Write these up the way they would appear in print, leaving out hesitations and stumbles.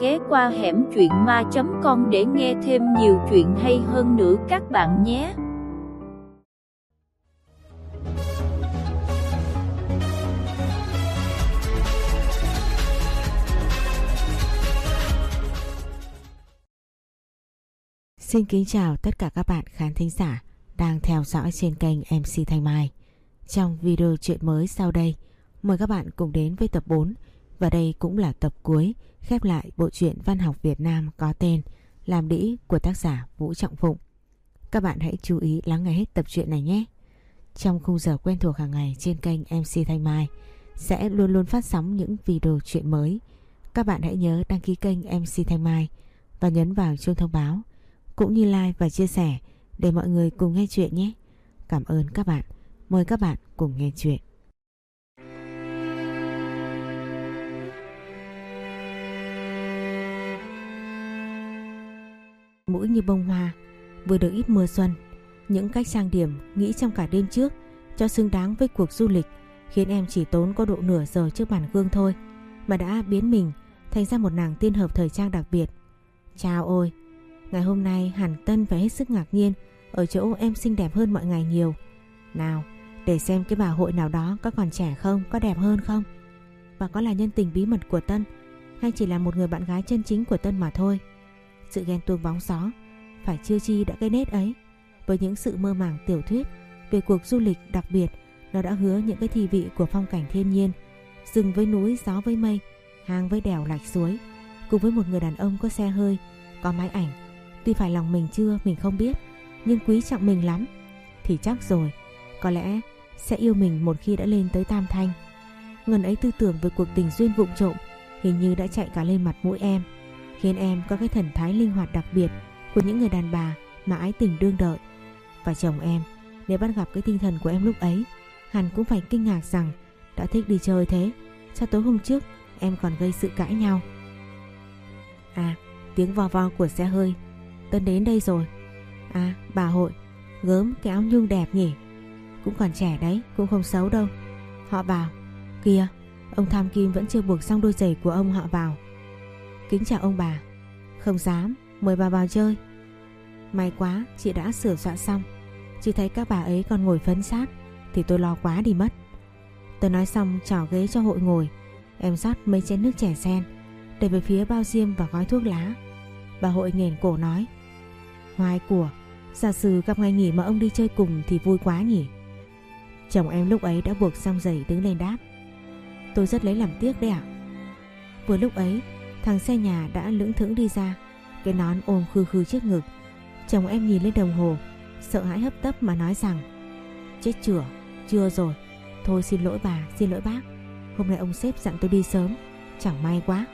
ghé qua hẻm truyện ma.com để nghe thêm nhiều chuyện hay hơn nữa các bạn nhé. Xin kính chào tất cả các bạn khán thính giả đang theo dõi trên kênh MC Thanh Mai. Trong video chuyện mới sau đây, mời các bạn cùng đến với tập 4 và đây cũng là tập cuối khép lại bộ truyện văn học Việt Nam có tên Làm Đĩ của tác giả Vũ Trọng Phụng. Các bạn hãy chú ý lắng nghe hết tập truyện này nhé. Trong khung giờ quen thuộc hàng ngày trên kênh MC Thanh Mai sẽ luôn luôn phát sóng những video chuyện mới. Các bạn hãy nhớ đăng ký kênh MC Thanh Mai và nhấn vào chuông thông báo, cũng như like và chia sẻ để mọi người cùng nghe chuyện nhé. Cảm ơn các bạn. Mời các bạn cùng nghe chuyện. Mũi như bông hoa, vừa được ít mưa xuân, những cách trang điểm nghĩ trong cả đêm trước cho xứng đáng với cuộc du lịch khiến em chỉ tốn có độ nửa giờ trước bàn gương thôi mà đã biến mình thành ra một nàng tiên hợp thời trang đặc biệt. Chao ôi, ngày hôm nay hẳn Tân phải hết sức ngạc nhiên ở chỗ em xinh đẹp hơn mọi ngày nhiều. Nào, để xem cái bà hội nào đó có còn trẻ không, có đẹp hơn không, và có là nhân tình bí mật của Tân hay chỉ là một người bạn gái chân chính của Tân mà thôi. Sự ghen tuông bóng gió phải chưa chi đã cái nết ấy. Với những sự mơ màng tiểu thuyết về cuộc du lịch đặc biệt, nó đã hứa những cái thi vị của phong cảnh thiên nhiên, rừng với núi, gió với mây, hang với đèo lạch suối, cùng với một người đàn ông có xe hơi, có máy ảnh. Tuy phải lòng mình chưa, mình không biết, nhưng quý trọng mình lắm. Thì chắc rồi, có lẽ sẽ yêu mình một khi đã lên tới tam thanh. Ngần ấy tư tưởng về cuộc tình duyên vụng trộm hình như đã chạy cả lên mặt mũi em, khiến em có cái thần thái linh hoạt đặc biệt của những người đàn bà mà ái tình đương đợi. Và chồng em, nếu bắt gặp cái tinh thần của em lúc ấy, hẳn cũng phải kinh ngạc rằng đã thích đi chơi thế, sao tối hôm trước em còn gây sự cãi nhau. À, tiếng vo vo của xe hơi. Tân đến đây rồi. À, bà hội, gớm cái áo nhung đẹp nhỉ. Cũng còn trẻ đấy, cũng không xấu đâu. Họ vào. Kìa, ông Tham Kim vẫn chưa buộc xong đôi giày của ông họ vào. Kính chào ông bà. Không dám, mời bà vào chơi. May quá, chị đã sửa soạn xong. Chị thấy các bà ấy còn ngồi phấn sát thì tôi lo quá đi mất. Tôi nói xong trỏ ghế cho hội ngồi. Em rót mấy chén nước chè sen để về phía bao diêm và gói thuốc lá. Bà hội nghển cổ nói: Hoài của, giả sử gặp ngày nghỉ mà ông đi chơi cùng thì vui quá nhỉ. Chồng em lúc ấy đã buộc xong giày đứng lên đáp: Tôi rất lấy làm tiếc đấy ạ. Vừa lúc ấy, thằng xe nhà đã lững thững đi ra, cái nón ôm khư khư trước ngực. Chồng em nhìn lên đồng hồ, sợ hãi hấp tấp mà nói rằng: Chết chửa, chưa rồi. Thôi xin lỗi bà, xin lỗi bác. Hôm nay ông sếp dặn tôi đi sớm, chẳng may quá.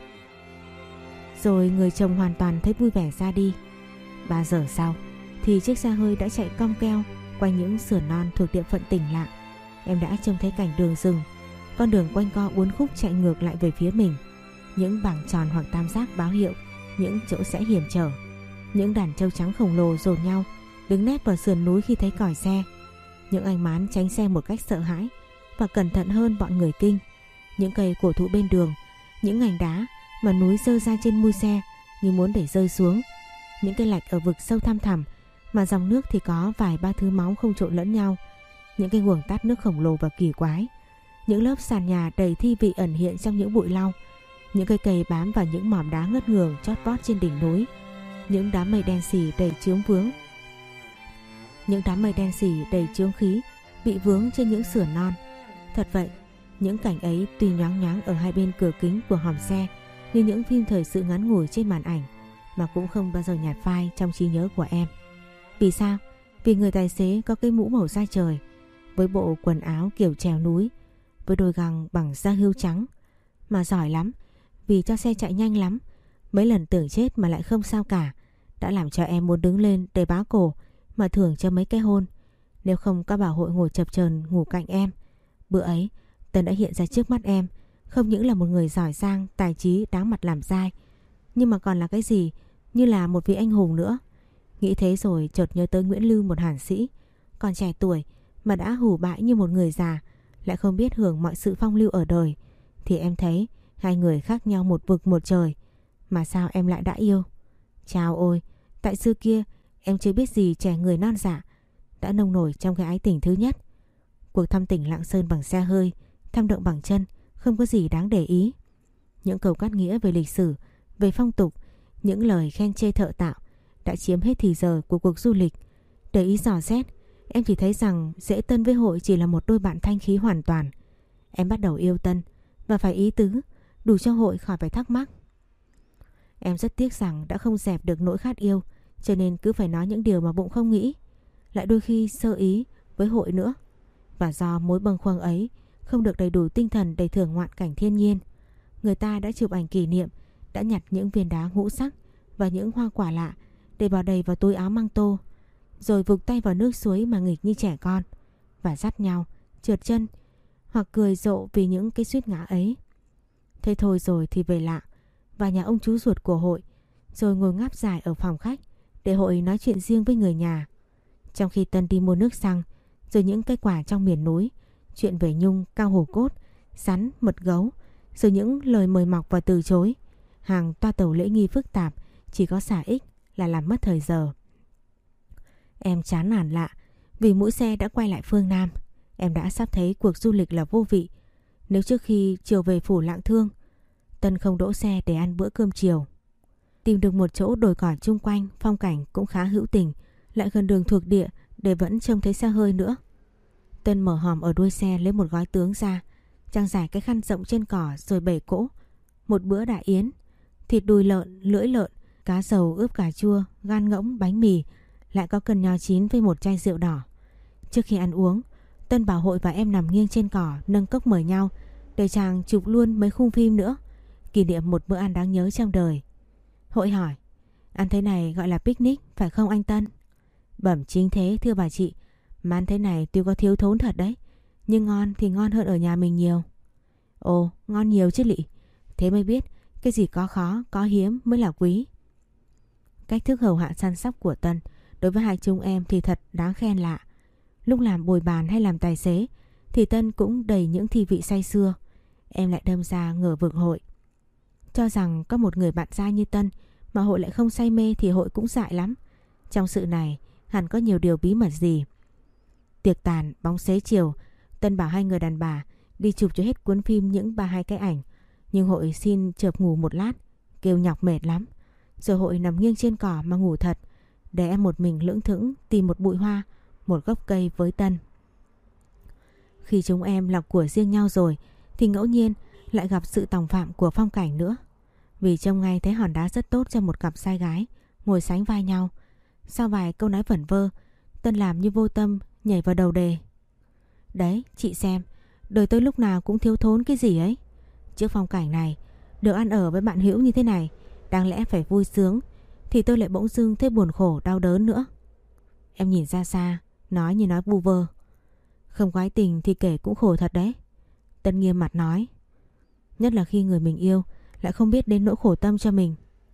Rồi người chồng hoàn toàn thấy vui vẻ ra đi. 3 giờ sau thì chiếc xe hơi đã chạy cong keo quanh những sườn non thuộc địa phận Tỉnh Lạng. Em đã trông thấy cảnh đường rừng, con đường quanh co uốn khúc chạy ngược lại về phía mình. Những bảng tròn hoặc tam giác báo hiệu những chỗ sẽ hiểm trở. Những đàn trâu trắng khổng lồ dồn nhau đứng nép vào sườn núi khi thấy còi xe. Những anh mán tránh xe một cách sợ hãi và cẩn thận hơn bọn người Kinh. Những cây cổ thụ bên đường, những ngành đá mà núi giơ ra trên mui xe như muốn để rơi xuống. Những cái lạch ở vực sâu thăm thẳm mà dòng nước thì có vài ba thứ máu không trộn lẫn nhau. Những cái guồng tát nước khổng lồ và kỳ quái. Những lớp sàn nhà đầy thi vị ẩn hiện trong những bụi lau. Những cây cầy bám vào những mỏm đá ngất ngường chót vót trên đỉnh núi. Những đám mây đen xì đầy chướng vướng. Những đám mây đen xì đầy chướng khí bị vướng trên những sườn non. Thật vậy, những cảnh ấy tuy nhoáng nhoáng ở hai bên cửa kính của hòm xe như những phim thời sự ngắn ngủi trên màn ảnh, mà cũng không bao giờ nhạt phai trong trí nhớ của em. Vì sao? Vì người tài xế có cái mũ màu da trời, với bộ quần áo kiểu trèo núi, với đôi găng bằng da hươu trắng. Mà giỏi lắm, vì cho xe chạy nhanh lắm. Mấy lần tưởng chết mà lại không sao cả, đã làm cho em muốn đứng lên để bá cổ mà thưởng cho mấy cái hôn. Nếu không các bà hội ngồi chập chờn ngủ cạnh em. Bữa ấy Tân đã hiện ra trước mắt em, không những là một người giỏi giang, tài trí, đáng mặt làm dai, nhưng mà còn là cái gì như là một vị anh hùng nữa. Nghĩ thế rồi chợt nhớ tới Nguyễn Lưu, một hàn sĩ còn trẻ tuổi mà đã hủ bại như một người già, lại không biết hưởng mọi sự phong lưu ở đời. Thì em thấy hai người khác nhau một vực một trời. Mà sao em lại đã yêu? Chao ôi, tại xưa kia em chưa biết gì trẻ người non dạ, đã nông nổi trong cái ái tình thứ nhất. Cuộc thăm tỉnh Lạng Sơn bằng xe hơi, thăm động bằng chân, không có gì đáng để ý. Những câu cắt nghĩa về lịch sử, về phong tục, những lời khen chê thợ tạo đã chiếm hết thì giờ của cuộc du lịch. Để ý dò xét, em chỉ thấy rằng Dễ Tân với Hội chỉ là một đôi bạn thanh khí hoàn toàn. Em bắt đầu yêu Tân và phải ý tứ, đủ cho Hội khỏi phải thắc mắc. Em rất tiếc rằng đã không dẹp được nỗi khát yêu, cho nên cứ phải nói những điều mà bụng không nghĩ, lại đôi khi sơ ý với Hội nữa. Và do mối bâng khuâng ấy không được đầy đủ tinh thần để thưởng ngoạn cảnh thiên nhiên, người ta đã chụp ảnh kỷ niệm, đã nhặt những viên đá ngũ sắc và những hoa quả lạ để bỏ đầy vào túi áo măng tô, rồi vụt tay vào nước suối mà nghịch như trẻ con, và dắt nhau trượt chân hoặc cười rộ vì những cái suýt ngã ấy. Thế thôi rồi thì về lạ và nhà ông chú ruột của Hội, rồi ngồi ngáp dài ở phòng khách để Hội nói chuyện riêng với người nhà. Trong khi Tân đi mua nước xăng, rồi những cây quả trong miền núi, chuyện về nhung, cao hổ cốt, sắn, mật gấu, rồi những lời mời mọc và từ chối, hàng toa tàu lễ nghi phức tạp, chỉ có xả ích là làm mất thời giờ. Em chán nản lạ vì mũi xe đã quay lại phương Nam. Em đã sắp thấy cuộc du lịch là vô vị nếu trước khi chiều về phủ Lạng Thương, Tân không đỗ xe để ăn bữa cơm chiều. Tìm được một chỗ đồi cỏ chung quanh, phong cảnh cũng khá hữu tình, lại gần đường thuộc địa để vẫn trông thấy xe hơi nữa. Tân mở hòm ở đuôi xe lấy một gói tướng ra, trang trải cái khăn rộng trên cỏ rồi bày cỗ. Một bữa đại yến, thịt đùi lợn, lưỡi lợn, cá sầu ướp cà chua, gan ngỗng, bánh mì, lại có cần nho chín với một chai rượu đỏ. Trước khi ăn uống, Tân bảo Hội và em nằm nghiêng trên cỏ nâng cốc mời nhau để chàng chụp luôn mấy khung phim nữa, kỷ niệm một bữa ăn đáng nhớ trong đời. Hội hỏi: ăn thế này gọi là picnic phải không anh Tân? Bẩm chính thế thưa bà chị, mà ăn thế này tuy có thiếu thốn thật đấy, nhưng ngon thì ngon hơn ở nhà mình nhiều. Ồ, ngon nhiều chứ lị. Thế mới biết cái gì có khó, có hiếm mới là quý. Cách thức hầu hạ săn sóc của Tân đối với hai chúng em thì thật đáng khen lạ. Lúc làm bồi bàn hay làm tài xế thì Tân cũng đầy những thi vị say sưa. Em lại đâm ra ngờ vực Hội. Cho rằng có một người bạn trai như Tân mà Hội lại không say mê thì Hội cũng dại lắm. Trong sự này hẳn có nhiều điều bí mật gì. Tiệc tàn, bóng xế chiều, Tân bảo hai người đàn bà đi chụp cho hết cuốn phim những 32 cái ảnh. Nhưng Hội xin chợp ngủ một lát, kêu nhọc mệt lắm. Rồi Hội nằm nghiêng trên cỏ mà ngủ thật, để em một mình lững thững tìm một bụi hoa, một gốc cây với Tân. Khi chúng em lọc của riêng nhau rồi thì ngẫu nhiên lại gặp sự tòng phạm của phong cảnh nữa. Vì trông ngay thấy hòn đá rất tốt cho một cặp trai gái ngồi sánh vai nhau. Sau vài câu nói vẩn vơ, Tân làm như vô tâm nhảy vào đầu đề: đấy, chị xem, đời tôi lúc nào cũng thiếu thốn cái gì ấy. Trước phong cảnh này, được ăn ở với bạn hữu như thế này, đáng lẽ phải vui sướng, thì tôi lại bỗng dưng thấy buồn khổ đau đớn nữa. Em nhìn ra xa, nói như nói vu vơ. Không có ái tình thì kể cũng khổ thật đấy. Tân nghiêm mặt nói. Nhất là khi người mình yêu lại không biết đến nỗi khổ tâm cho mình.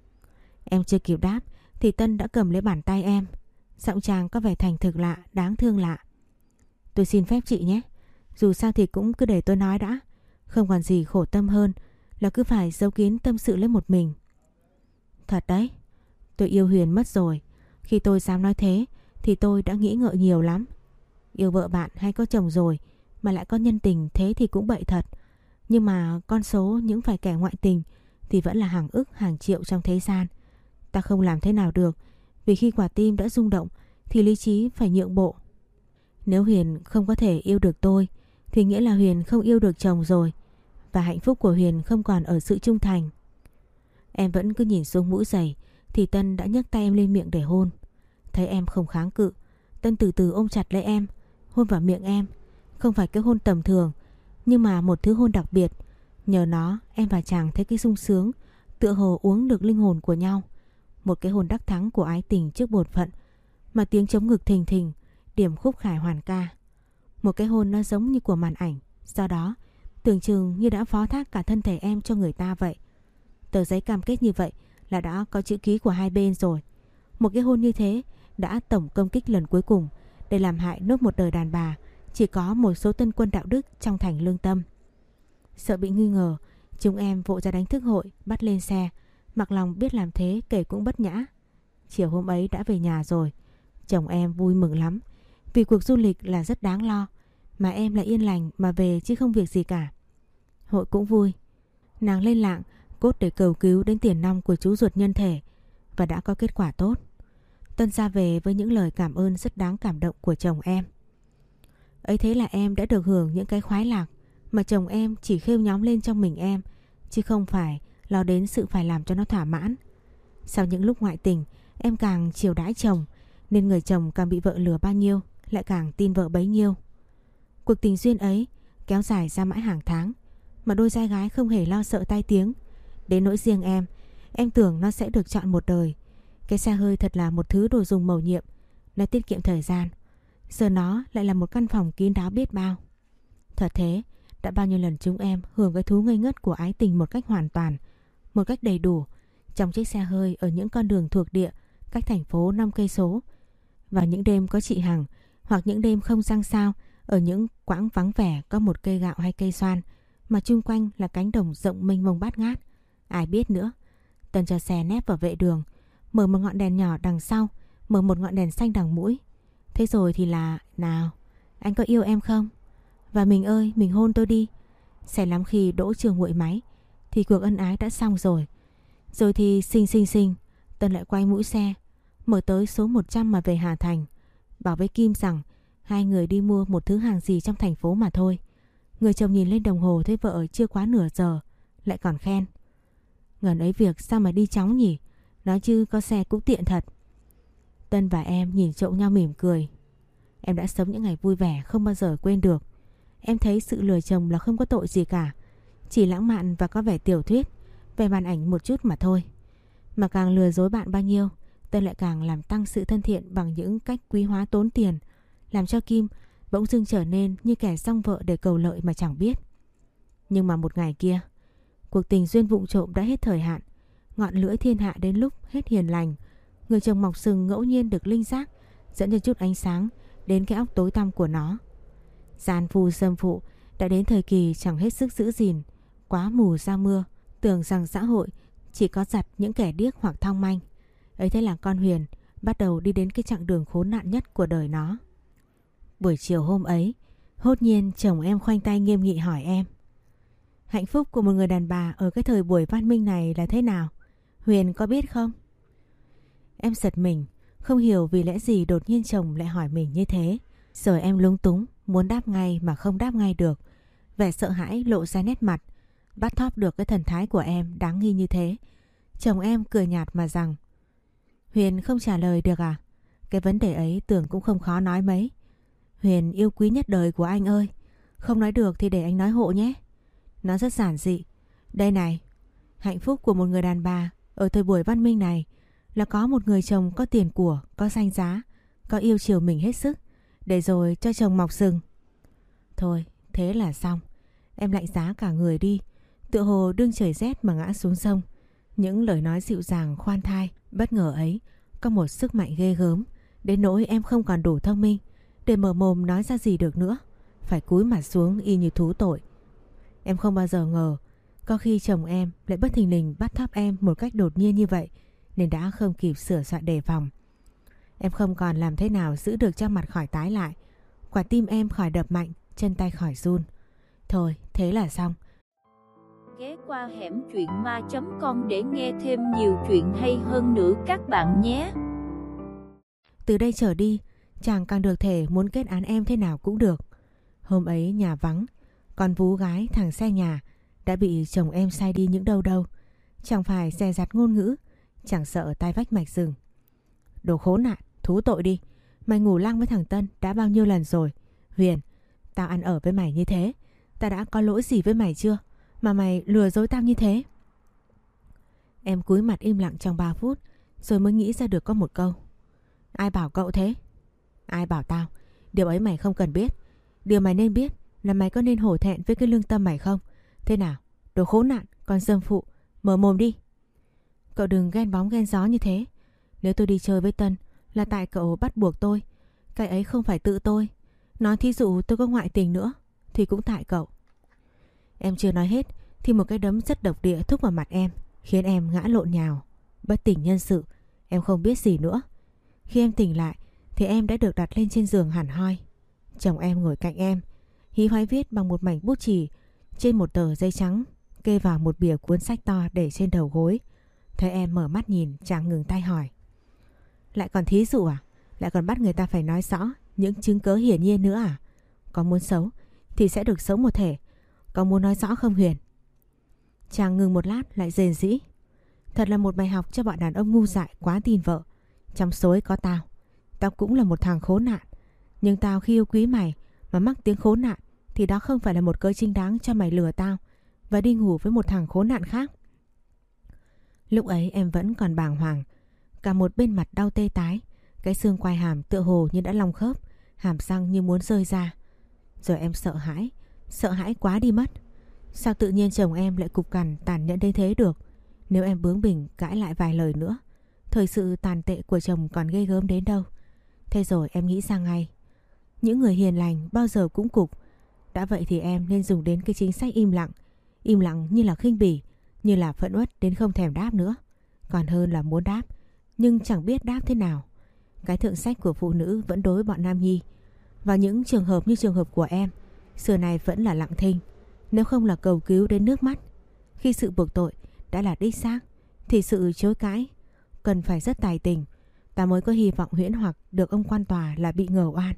Em chưa kịp đáp thì Tân đã cầm lấy bàn tay em. Giọng chàng có vẻ thành thực lạ, đáng thương lạ. Tôi xin phép chị nhé, dù sao thì cũng cứ để tôi nói đã. Không còn gì khổ tâm hơn là cứ phải giấu kín tâm sự lấy một mình. Thật đấy, tôi yêu Huyền mất rồi. Khi tôi dám nói thế thì tôi đã nghĩ ngợi nhiều lắm. Yêu vợ bạn hay có chồng rồi mà lại có nhân tình thế thì cũng bậy thật. Nhưng mà con số những phải kẻ ngoại tình thì vẫn là hàng ức hàng triệu trong thế gian. Ta không làm thế nào được, vì khi quả tim đã rung động thì lý trí phải nhượng bộ. Nếu Huyền không có thể yêu được tôi thì nghĩa là Huyền không yêu được chồng rồi, và hạnh phúc của Huyền không còn ở sự trung thành. Em vẫn cứ nhìn xuống mũi giày thì Tân đã nhấc tay em lên miệng để hôn. Thấy em không kháng cự, Tân từ từ ôm chặt lấy em, hôn vào miệng em. Không phải cái hôn tầm thường, nhưng mà một thứ hôn đặc biệt. Nhờ nó em và chàng thấy cái sung sướng, tựa hồ uống được linh hồn của nhau. Một cái hôn đắc thắng của ái tình trước bổn phận, mà tiếng trống ngực thình thình, điểm khúc khải hoàn ca. Một cái hôn nó giống như của màn ảnh, do đó tưởng chừng như đã phó thác cả thân thể em cho người ta vậy. Tờ giấy cam kết như vậy là đã có chữ ký của hai bên rồi. Một cái hôn như thế đã tổng công kích lần cuối cùng để làm hại nốt một đời đàn bà chỉ có một số tân quân đạo đức trong thành lương tâm. Sợ bị nghi ngờ, chúng em vội ra đánh thức Hội, bắt lên xe Mặc lòng biết làm thế kể cũng bất nhã. Chiều hôm ấy đã về nhà rồi. Chồng em vui mừng lắm, vì cuộc du lịch là rất đáng lo, mà em lại yên lành mà về chứ không việc gì cả. Hội cũng vui. Nàng lên lạng cốt để cầu cứu đến tiền nong của chú ruột nhân thể, và đã có kết quả tốt. Tân ra về với những lời cảm ơn rất đáng cảm động của chồng em. Ấy thế là em đã được hưởng những cái khoái lạc mà chồng em chỉ khêu nhóm lên trong mình em, chứ không phải lo đến sự phải làm cho nó thỏa mãn. Sau những lúc ngoại tình, em càng chiều đãi chồng, nên người chồng càng bị vợ lừa bao nhiêu lại càng tin vợ bấy nhiêu. Cuộc tình duyên ấy kéo dài ra mãi hàng tháng, mà đôi trai gái không hề lo sợ tai tiếng. Đến nỗi riêng em tưởng nó sẽ được chọn một đời. Cái xe hơi thật là một thứ đồ dùng mầu nhiệm, nó tiết kiệm thời gian. Giờ nó lại là một căn phòng kín đáo biết bao. Thật thế, đã bao nhiêu lần chúng em hưởng cái thú ngây ngất của ái tình một cách hoàn toàn, một cách đầy đủ, trong chiếc xe hơi ở những con đường thuộc địa cách thành phố 5 cây số. Vào những đêm có chị Hằng, hoặc những đêm không sang sao, ở những quãng vắng vẻ có một cây gạo hay cây xoan, mà chung quanh là cánh đồng rộng mênh mông bát ngát. Ai biết nữa. Tân cho xe nép vào vệ đường, mở một ngọn đèn nhỏ đằng sau, mở một ngọn đèn xanh đằng mũi. Thế rồi thì là: nào, anh có yêu em không? Và mình ơi, mình hôn tôi đi. Sẽ lắm khi đỗ chưa nguội máy thì cuộc ân ái đã xong rồi. Rồi thì xinh Tân lại quay mũi xe, mở tới số 100 mà về Hà Thành, bảo với Kim rằng hai người đi mua một thứ hàng gì trong thành phố mà thôi. Người chồng nhìn lên đồng hồ thấy vợ chưa quá nửa giờ, lại còn khen: ngần ấy việc sao mà đi chóng nhỉ, nói chứ có xe cũng tiện thật. Tân và em nhìn trộm nhau mỉm cười. Em đã sống những ngày vui vẻ không bao giờ quên được. Em thấy sự lừa chồng là không có tội gì cả, chỉ lãng mạn và có vẻ tiểu thuyết, về màn ảnh một chút mà thôi. Mà càng lừa dối bạn bao nhiêu, Tân lại càng làm tăng sự thân thiện bằng những cách quý hóa tốn tiền, làm cho Kim bỗng dưng trở nên như kẻ song vợ để cầu lợi mà chẳng biết. Nhưng mà một ngày kia, cuộc tình duyên vụng trộm đã hết thời hạn. Ngọn lửa thiên hạ đến lúc hết hiền lành, người chồng mọc sừng ngẫu nhiên được linh giác dẫn cho chút ánh sáng đến cái óc tối tăm của nó. Gian phu dâm phụ đã đến thời kỳ chẳng hết sức giữ gìn, quá mù ra mưa, tưởng rằng xã hội chỉ có giặt những kẻ điếc hoặc thong manh. Ấy thế là con Huyền bắt đầu đi đến cái chặng đường khốn nạn nhất của đời nó. Buổi chiều hôm ấy, hốt nhiên chồng em khoanh tay nghiêm nghị hỏi em: hạnh phúc của một người đàn bà ở cái thời buổi văn minh này là thế nào? Huyền có biết không? Em giật mình, không hiểu vì lẽ gì đột nhiên chồng lại hỏi mình như thế. Rồi em lúng túng, muốn đáp ngay mà không đáp ngay được. Vẻ sợ hãi lộ ra nét mặt, bắt thóp được cái thần thái của em đáng nghi như thế. Chồng em cười nhạt mà rằng: Huyền không trả lời được à? Cái vấn đề ấy tưởng cũng không khó nói mấy. Huyền yêu quý nhất đời của anh ơi. Không nói được thì để anh nói hộ nhé. Nó rất giản dị. Đây này, hạnh phúc của một người đàn bà ở thời buổi văn minh này là có một người chồng có tiền của, có danh giá, có yêu chiều mình hết sức, để rồi cho chồng mọc sừng. Thôi, thế là xong. Em lạnh giá cả người đi, tựa hồ đương trời rét mà ngã xuống sông. Những lời nói dịu dàng khoan thai bất ngờ ấy có một sức mạnh ghê gớm, đến nỗi em không còn đủ thông minh để mở mồm nói ra gì được nữa, phải cúi mặt xuống y như thú tội. Em không bao giờ ngờ có khi chồng em lại bất thình lình bắt thóp em một cách đột nhiên như vậy, nên đã không kịp sửa soạn đề phòng. Em không còn làm thế nào giữ được cho mặt khỏi tái lại, quả tim em khỏi đập mạnh, chân tay khỏi run. Thôi, thế là xong. Ghé qua hẻm truyện ma.com để nghe thêm nhiều chuyện hay hơn nữa các bạn nhé. Từ đây trở đi, chàng càng được thể muốn kết án em thế nào cũng được. Hôm ấy nhà vắng, con vú gái thằng xe nhà đã bị chồng em sai đi những đâu đâu. Chẳng phải dè dặt ngôn ngữ, chẳng sợ tai vách mạch rừng. Đồ khốn nạn, thú tội đi. Mày ngủ lăng với thằng Tân đã bao nhiêu lần rồi? Huyền, tao ăn ở với mày như thế, tao đã có lỗi gì với mày chưa mà mày lừa dối tao như thế? Em cúi mặt im lặng trong 3 phút, rồi mới nghĩ ra được có một câu: ai bảo cậu thế? Ai bảo tao? Điều ấy mày không cần biết. Điều mày nên biết là mày có nên hổ thẹn với cái lương tâm mày không? Thế nào, đồ khốn nạn, con dâm phụ, mở mồm đi. Cậu đừng ghen bóng ghen gió như thế. Nếu tôi đi chơi với Tân là tại cậu bắt buộc tôi, cái ấy không phải tự tôi. Nói thí dụ tôi có ngoại tình nữa thì cũng tại cậu. Em chưa nói hết thì một cái đấm rất độc địa thúc vào mặt em, khiến em ngã lộn nhào, bất tỉnh nhân sự. Em không biết gì nữa. Khi em tỉnh lại thì em đã được đặt lên trên giường hẳn hoi. Chồng em ngồi cạnh em, hí hoáy viết bằng một mảnh bút chì trên một tờ giấy trắng, kê vào một bìa cuốn sách to để trên đầu gối. Thấy em mở mắt nhìn, chàng ngừng tay hỏi: Lại còn thí dụ à? Lại còn bắt người ta phải nói rõ những chứng cớ hiển nhiên nữa à? Có muốn xấu thì sẽ được xấu một thể. Có muốn nói rõ không Huyền? Chàng ngừng một lát lại rền rĩ: Thật là một bài học cho bọn đàn ông ngu dại quá tin vợ. Trong số ấy có tao. Tao cũng là một thằng khốn nạn. Nhưng tao khi yêu quý mày mà mắc tiếng khốn nạn thì đó không phải là một cớ chính đáng cho mày lừa tao và đi ngủ với một thằng khốn nạn khác. Lúc ấy em vẫn còn bàng hoàng, cả một bên mặt đau tê tái, cái xương quai hàm tựa hồ như đã long khớp, hàm răng như muốn rơi ra. Rồi em sợ hãi quá đi mất. Sao tự nhiên chồng em lại cục cằn tàn nhẫn đến thế được? Nếu em bướng bỉnh cãi lại vài lời nữa, thời sự tàn tệ của chồng còn ghê gớm đến đâu. Thế rồi em nghĩ ra ngay, những người hiền lành bao giờ cũng cục. Đã vậy thì em nên dùng đến cái chính sách im lặng như là khinh bỉ, như là phẫn uất đến không thèm đáp nữa. Còn hơn là muốn đáp nhưng chẳng biết đáp thế nào. Cái thượng sách của phụ nữ vẫn đối bọn nam nhi. Và những trường hợp như trường hợp của em, xưa này vẫn là lặng thinh, nếu không là cầu cứu đến nước mắt. Khi sự buộc tội đã là đích xác thì sự chối cãi cần phải rất tài tình, ta mới có hy vọng huyễn hoặc được ông quan tòa là bị ngờ oan.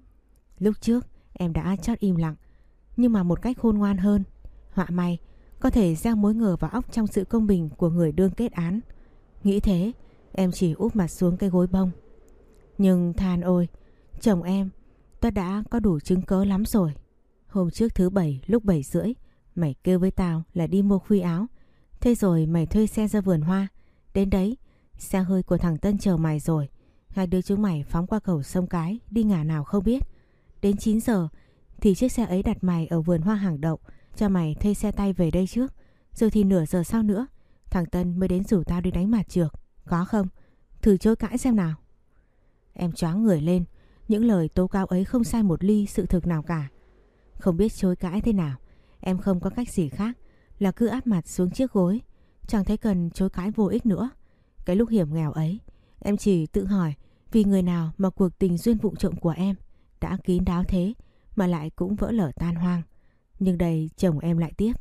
Lúc trước em đã chót im lặng, nhưng mà một cách khôn ngoan hơn. Họa may có thể gieo mối ngờ vào óc trong sự công bình của người đương kết án. Nghĩ thế, em chỉ úp mặt xuống cái gối bông. Nhưng than ôi, chồng em, ta đã có đủ chứng cớ lắm rồi. Hôm trước thứ Bảy lúc 7:30, mày kêu với tao là đi mua khuy áo. Thế rồi mày thuê xe ra vườn hoa. Đến đấy, xe hơi của thằng Tân chờ mày rồi. Hai đứa chúng mày phóng qua cầu sông Cái, đi ngả nào không biết. Đến 9 giờ thì chiếc xe ấy đặt mày ở vườn hoa hàng đậu, cho mày thuê xe tay về đây trước. Rồi thì nửa giờ sau nữa, thằng Tân mới đến rủ tao đi đánh mặt trược. Có không? Thử chối cãi xem nào. Em choáng người lên. Những lời tố cáo ấy không sai một ly sự thực nào cả. Không biết chối cãi thế nào, em không có cách gì khác là cứ áp mặt xuống chiếc gối. Chẳng thấy cần chối cãi vô ích nữa. Cái lúc hiểm nghèo ấy, em chỉ tự hỏi vì người nào mà cuộc tình duyên vụng trộm của em đã kín đáo thế mà lại cũng vỡ lở tan hoang. Nhưng đây chồng em lại tiếp: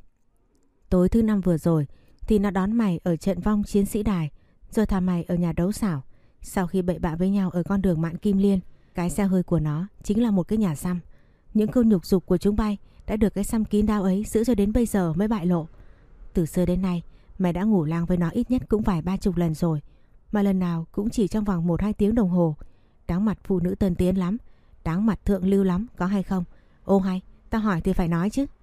Tối thứ Năm vừa rồi thì nó đón mày ở trận vong Chiến Sĩ Đài, rồi thả mày ở nhà đấu xảo. Sau khi bậy bạ với nhau ở con đường Mạn Kim Liên, cái xe hơi của nó chính là một cái nhà xăm. Những câu nhục dục của chúng bay đã được cái xăm kín đáo ấy giữ cho đến bây giờ mới bại lộ. Từ xưa đến nay mày đã ngủ lang với nó ít nhất cũng vài 30 lần rồi, mà lần nào cũng chỉ trong vòng 1-2 tiếng đồng hồ. Đáng mặt phụ nữ tân tiến lắm, đáng mặt thượng lưu lắm, có hay không? Ô hay, tao hỏi thì phải nói chứ.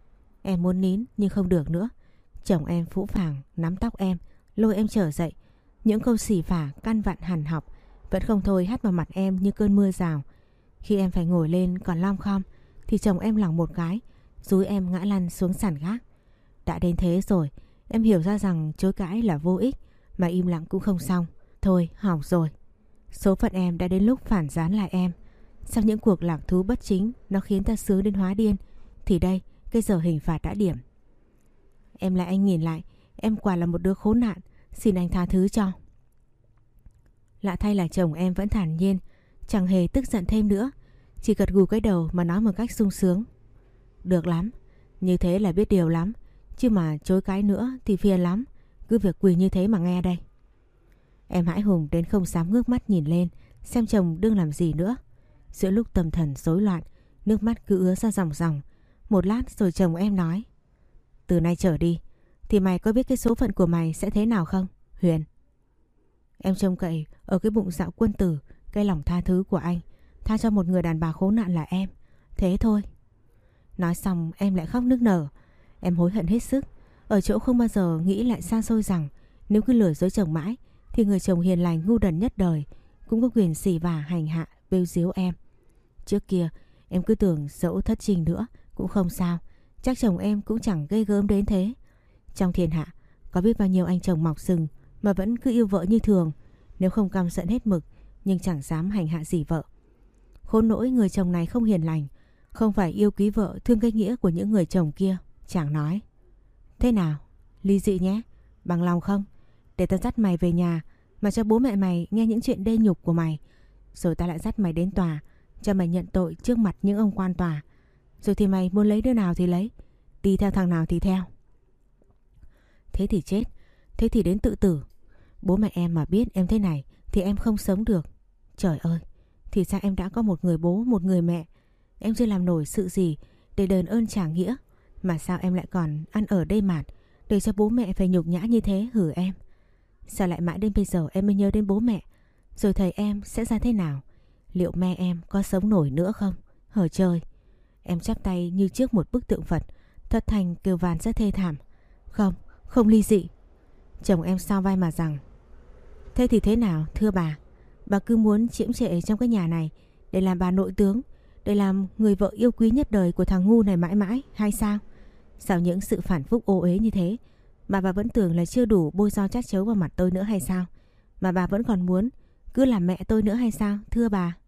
Em muốn nín nhưng không được nữa. Chồng em phũ phàng nắm tóc em, lôi em trở dậy. Những câu xỉ vả căn vặn hằn học vẫn không thôi hắt vào mặt em như cơn mưa rào. Khi em phải ngồi lên còn lom khom thì chồng em lẳng một cái, dúi em ngã lăn xuống sàn gác. Đã đến thế rồi, em hiểu ra rằng chối cãi là vô ích, mà im lặng cũng không xong. Thôi, hỏng rồi. Số phận em đã đến lúc phản gián lại em. Sau những cuộc lạc thú bất chính nó khiến ta sướng đến hóa điên, thì đây, cái giờ hình phạt đã điểm. Em lại anh nhìn lại, em quả là một đứa khốn nạn, xin anh tha thứ cho. Lạ thay là chồng em vẫn thản nhiên, chẳng hề tức giận thêm nữa, chỉ gật gù cái đầu mà nói một cách sung sướng: Được lắm, như thế là biết điều lắm, chứ mà chối cãi nữa thì phiền lắm. Cứ việc quỳ như thế mà nghe đây. Em hãi hùng đến không dám ngước mắt nhìn lên xem chồng đương làm gì nữa. Giữa lúc tâm thần rối loạn, nước mắt cứ ứa ra ròng ròng. Một lát rồi chồng em nói: Từ nay trở đi thì mày có biết cái số phận của mày sẽ thế nào không, Huyền? Em trông cậy ở cái bụng dạ quân tử, cái lòng tha thứ của anh, tha cho một người đàn bà khốn nạn là em. Thế thôi. Nói xong em lại khóc nức nở. Em hối hận hết sức, ở chỗ không bao giờ nghĩ lại xa xôi rằng nếu cứ lừa dối chồng mãi thì người chồng hiền lành ngu đần nhất đời cũng có quyền xỉ vả hành hạ bêu diếu em. Trước kia em cứ tưởng dẫu thất trình nữa cũng không sao, chắc chồng em cũng chẳng ghê gớm đến thế. Trong thiên hạ có biết bao nhiêu anh chồng mọc sừng mà vẫn cứ yêu vợ như thường, nếu không căm giận hết mực nhưng chẳng dám hành hạ gì vợ. Khốn nỗi người chồng này không hiền lành, không phải yêu quý vợ thương cái nghĩa của những người chồng kia. Chàng nói: Thế nào, ly dị nhé, Bằng lòng không? Để tao dắt mày về nhà mà cho bố mẹ mày nghe những chuyện đê nhục của mày. Rồi tao lại dắt mày đến tòa cho mày nhận tội trước mặt những ông quan tòa. Rồi thì mày muốn lấy đứa nào thì lấy, đi theo thằng nào thì theo. Thế thì chết, thế thì đến tự tử. Bố mẹ em mà biết em thế này thì em không sống được. Trời ơi, thì ra em đã có một người bố, một người mẹ. Em chưa làm nổi sự gì để đền ơn trả nghĩa, mà sao em lại còn ăn ở đây mạt để cho bố mẹ phải nhục nhã như thế hử em? Sao lại mãi đến bây giờ em mới nhớ đến bố mẹ? Rồi thầy em sẽ ra thế nào? Liệu mẹ em có sống nổi nữa không? Hở trời. Em chắp tay như trước một bức tượng Phật, thật thành kêu van rất thê thảm. Không, không ly dị. Chồng em sau vai mà rằng: thế thì thế nào thưa bà? Bà cứ muốn chiếm trệ trong cái nhà này để làm bà nội tướng, để làm người vợ yêu quý nhất đời của thằng ngu này mãi mãi hay sao? Sao những sự phản phúc ô uế như thế mà bà vẫn tưởng là chưa đủ bôi do chát chấu vào mặt tôi nữa hay sao? Mà bà vẫn còn muốn cứ làm mẹ tôi nữa hay sao thưa bà?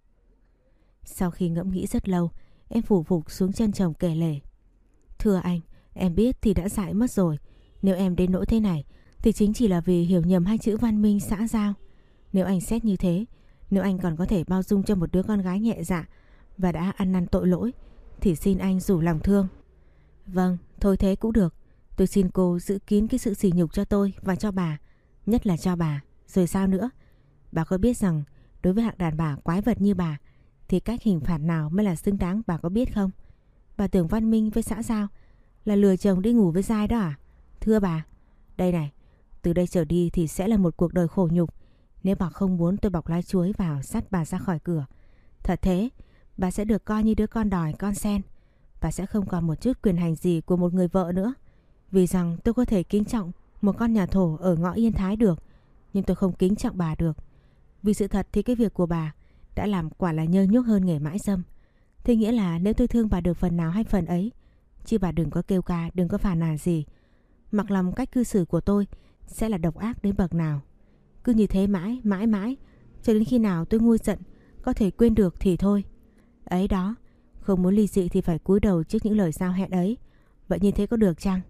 Sau khi ngẫm nghĩ rất lâu, em phủ phục xuống chân chồng kể lể. Thưa anh, em biết thì đã dại mất rồi. Nếu em đến nỗi thế này thì chính chỉ là vì hiểu nhầm hai chữ văn minh xã giao. Nếu anh xét như thế, nếu anh còn có thể bao dung cho một đứa con gái nhẹ dạ và đã ăn năn tội lỗi, thì xin anh rủ lòng thương. Vâng, thôi thế cũng được. Tôi xin cô giữ kín cái sự sỉ nhục cho tôi và cho bà, nhất là cho bà. Rồi sao nữa? Bà có biết rằng đối với hạng đàn bà quái vật như bà thì cách hình phạt nào mới là xứng đáng, bà có biết không? Bà tưởng văn minh với xã giao là lừa chồng đi ngủ với dai đó à? Thưa bà, đây này, từ đây trở đi thì sẽ là một cuộc đời khổ nhục nếu bà không muốn tôi bọc lá chuối vào dắt bà ra khỏi cửa. Thật thế, bà sẽ được coi như đứa con đòi con sen. Bà sẽ không còn một chút quyền hành gì của một người vợ nữa. Vì rằng tôi có thể kính trọng một con nhà thổ ở ngõ Yên Thái được, nhưng tôi không kính trọng bà được. Vì sự thật thì cái việc của bà đã làm quả là nhơ nhuốc hơn nghề mãi dâm. Thế nghĩa là nếu tôi thương bà được phần nào hay phần ấy, chứ bà đừng có kêu ca, đừng có phàn nàn gì. Mặc lòng cách cư xử của tôi sẽ là độc ác đến bậc nào. Cứ như thế mãi, mãi mãi, cho đến khi nào tôi nguôi giận, có thể quên được thì thôi. Ấy đó, không muốn ly dị thì phải cúi đầu trước những lời giao hẹn ấy. Vậy như thế có được chăng?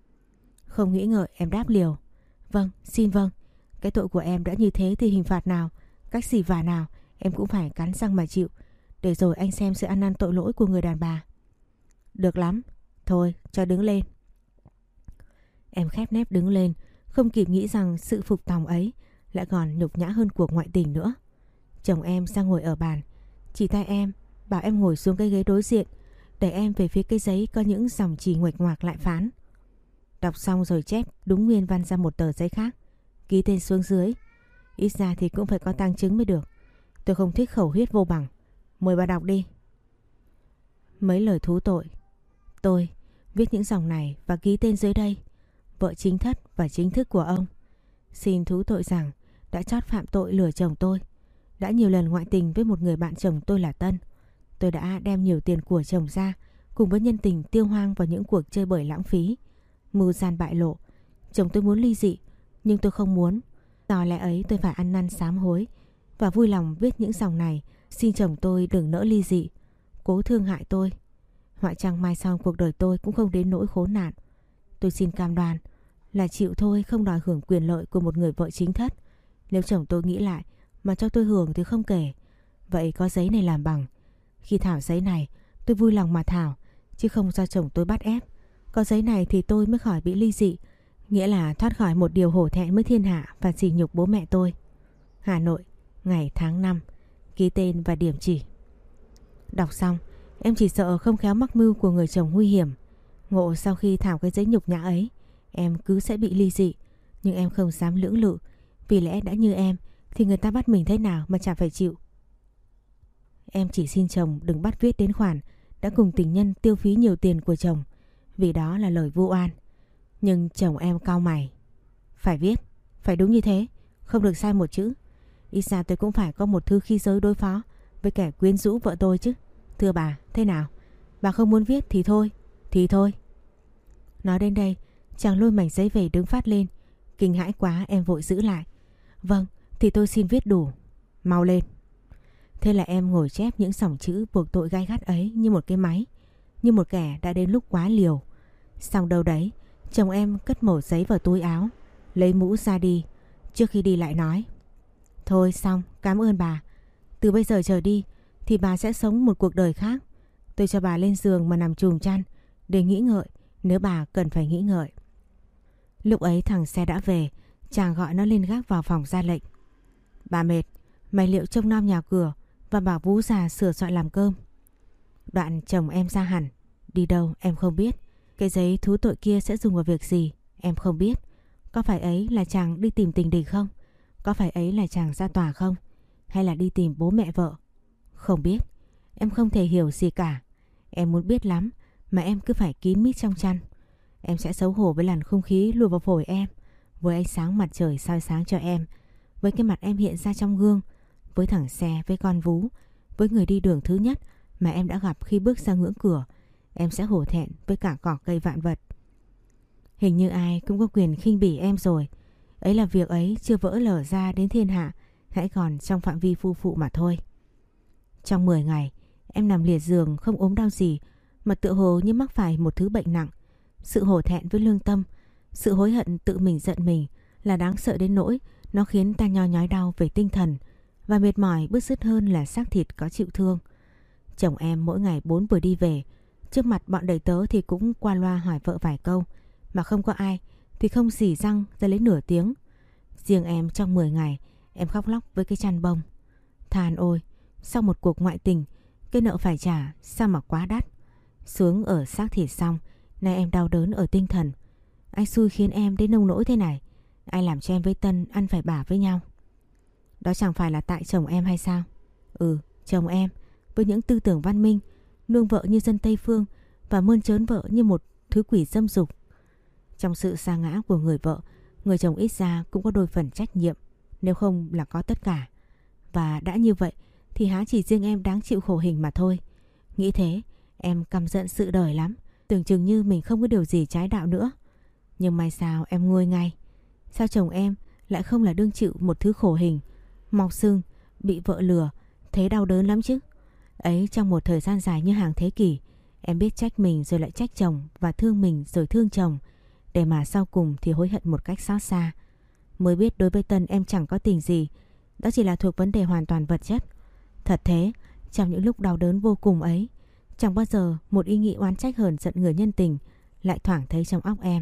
Không nghĩ ngợi em đáp liều. Vâng, xin vâng. Cái tội của em đã như thế thì hình phạt nào, cách xỉ vả nào em cũng phải cắn răng mà chịu, để rồi anh xem sự ăn năn tội lỗi của người đàn bà. Được lắm. Thôi, cho đứng lên. Em khép nép đứng lên, không kịp nghĩ rằng sự phục tòng ấy lại còn nhục nhã hơn cuộc ngoại tình nữa. Chồng em sang ngồi ở bàn, chỉ tay em, bảo em ngồi xuống cái ghế đối diện, đẩy em về phía cái giấy có những dòng chì nguệch ngoạc lại phán. Đọc xong rồi chép đúng nguyên văn ra một tờ giấy khác, ký tên xuống dưới. Ít ra thì cũng phải có tang chứng mới được. Tôi không thích khẩu huyết vô bằng. Mời bà đọc đi. Mấy lời thú tội. Tôi viết những dòng này và ký tên dưới đây, vợ chính thất và chính thức của ông, xin thú tội rằng đã chót phạm tội lừa chồng tôi, đã nhiều lần ngoại tình với một người bạn chồng tôi là Tân. Tôi đã đem nhiều tiền của chồng ra cùng với nhân tình tiêu hoang vào những cuộc chơi bời lãng phí, mưu gian bại lộ. Chồng tôi muốn ly dị nhưng tôi không muốn. Do lẽ ấy tôi phải ăn năn sám hối và vui lòng viết những dòng này, xin chồng tôi đừng nỡ ly dị, cố thương hại tôi. Họa chăng mai sau cuộc đời tôi cũng không đến nỗi khốn nạn. Tôi xin cam đoan là chịu thôi, không đòi hưởng quyền lợi của một người vợ chính thất. Nếu chồng tôi nghĩ lại mà cho tôi hưởng thì không kể. Vậy có giấy này làm bằng. Khi thảo giấy này tôi vui lòng mà thảo, chứ không do chồng tôi bắt ép. Có giấy này thì tôi mới khỏi bị ly dị, nghĩa là thoát khỏi một điều hổ thẹn với thiên hạ và sỉ nhục bố mẹ tôi. Hà Nội, ngày tháng 5, ký tên và điểm chỉ. Đọc xong, em chỉ sợ không khéo mắc mưu của người chồng nguy hiểm. Ngộ sau khi thảo cái giấy nhục nhã ấy, em cứ sẽ bị ly dị. Nhưng em không dám lưỡng lự, vì lẽ đã như em thì người ta bắt mình thế nào mà chả phải chịu. Em chỉ xin chồng đừng bắt viết đến khoản đã cùng tình nhân tiêu phí nhiều tiền của chồng, vì đó là lời vu oan. Nhưng chồng em cau mày. Phải viết, phải đúng như thế, không được sai một chữ. Ít ra tôi cũng phải có một thư khí giới đối phó với kẻ quyến rũ vợ tôi chứ. Thưa bà, thế nào? Bà không muốn viết thì thôi. Thì thôi. Nói đến đây, chàng lôi mảnh giấy về đứng phát lên. Kinh hãi quá em vội giữ lại. Vâng, thì tôi xin viết đủ. Mau lên. Thế là em ngồi chép những dòng chữ buộc tội gai gắt ấy như một cái máy, như một kẻ đã đến lúc quá liều. Xong đâu đấy, chồng em cất mẩu giấy vào túi áo, lấy mũ ra đi. Trước khi đi lại nói: Thôi xong, cảm ơn bà. Từ bây giờ trở đi thì bà sẽ sống một cuộc đời khác. Tôi cho bà lên giường mà nằm chùm chăn để nghĩ ngợi nếu bà cần phải nghĩ ngợi. Lúc ấy thằng xe đã về. Chàng gọi nó lên gác vào phòng ra lệnh: Bà mệt, mày liệu trông nom nhà cửa và bảo Vú già sửa soạn làm cơm. Đoạn chồng em ra hẳn. Đi đâu em không biết. Cái giấy thú tội kia sẽ dùng vào việc gì em không biết. Có phải ấy là chàng đi tìm tình địch không? Có phải ấy là chàng ra tòa không? Hay là đi tìm bố mẹ vợ? Không biết. Em không thể hiểu gì cả. Em muốn biết lắm mà em cứ phải kín mít trong chăn. Em sẽ xấu hổ với làn không khí lùa vào phổi em, với ánh sáng mặt trời soi sáng cho em, với cái mặt em hiện ra trong gương, với thằng xe, với con Vú, với người đi đường thứ nhất mà em đã gặp khi bước ra ngưỡng cửa. Em sẽ hổ thẹn với cả cỏ cây vạn vật. Hình như ai cũng có quyền khinh bỉ em rồi. Ấy là việc ấy chưa vỡ lở ra đến thiên hạ, hãy còn trong phạm vi phu phụ mà thôi. Trong 10 ngày em nằm liệt giường không ốm đau gì, mà tựa hồ như mắc phải một thứ bệnh nặng. Sự hổ thẹn với lương tâm, sự hối hận tự mình giận mình là đáng sợ đến nỗi nó khiến ta nhoi nhói đau về tinh thần, và mệt mỏi bứt rứt hơn là xác thịt có chịu thương. Chồng em mỗi ngày 4 buổi đi về, trước mặt bọn đầy tớ thì cũng qua loa hỏi vợ vài câu, mà không có ai thì không xỉ răng ra lấy nửa tiếng. Riêng em trong 10 ngày em khóc lóc với cái chăn bông. Than ôi, sau một cuộc ngoại tình, cái nợ phải trả sao mà quá đắt. Sướng ở xác thịt xong, nay em đau đớn ở tinh thần. Ai xui khiến em đến nông nỗi thế này? Ai làm cho em với Tân ăn phải bả với nhau? Đó chẳng phải là tại chồng em hay sao? Chồng em với những tư tưởng văn minh, nuông vợ như dân Tây Phương và mơn trớn vợ như một thứ quỷ dâm dục. Trong sự sa ngã của người vợ, người chồng ít ra cũng có đôi phần trách nhiệm, nếu không là có tất cả. Và đã như vậy thì há chỉ riêng em đáng chịu khổ hình mà thôi. Nghĩ thế, em căm giận sự đời lắm, tưởng chừng như mình không có điều gì trái đạo nữa. Nhưng may sao em nguôi ngay. Sao chồng em lại không là đương chịu một thứ khổ hình, mọc sưng, bị vợ lừa, thế đau đớn lắm chứ. Ấy trong một thời gian dài như hàng thế kỷ, em biết trách mình rồi lại trách chồng, và thương mình rồi thương chồng, để mà sau cùng thì hối hận một cách xót xa. Mới biết đối với Tân em chẳng có tình gì, đó chỉ là thuộc vấn đề hoàn toàn vật chất. Thật thế, trong những lúc đau đớn vô cùng ấy, chẳng bao giờ một ý nghĩ oán trách hờn giận người nhân tình lại thoảng thấy trong óc em.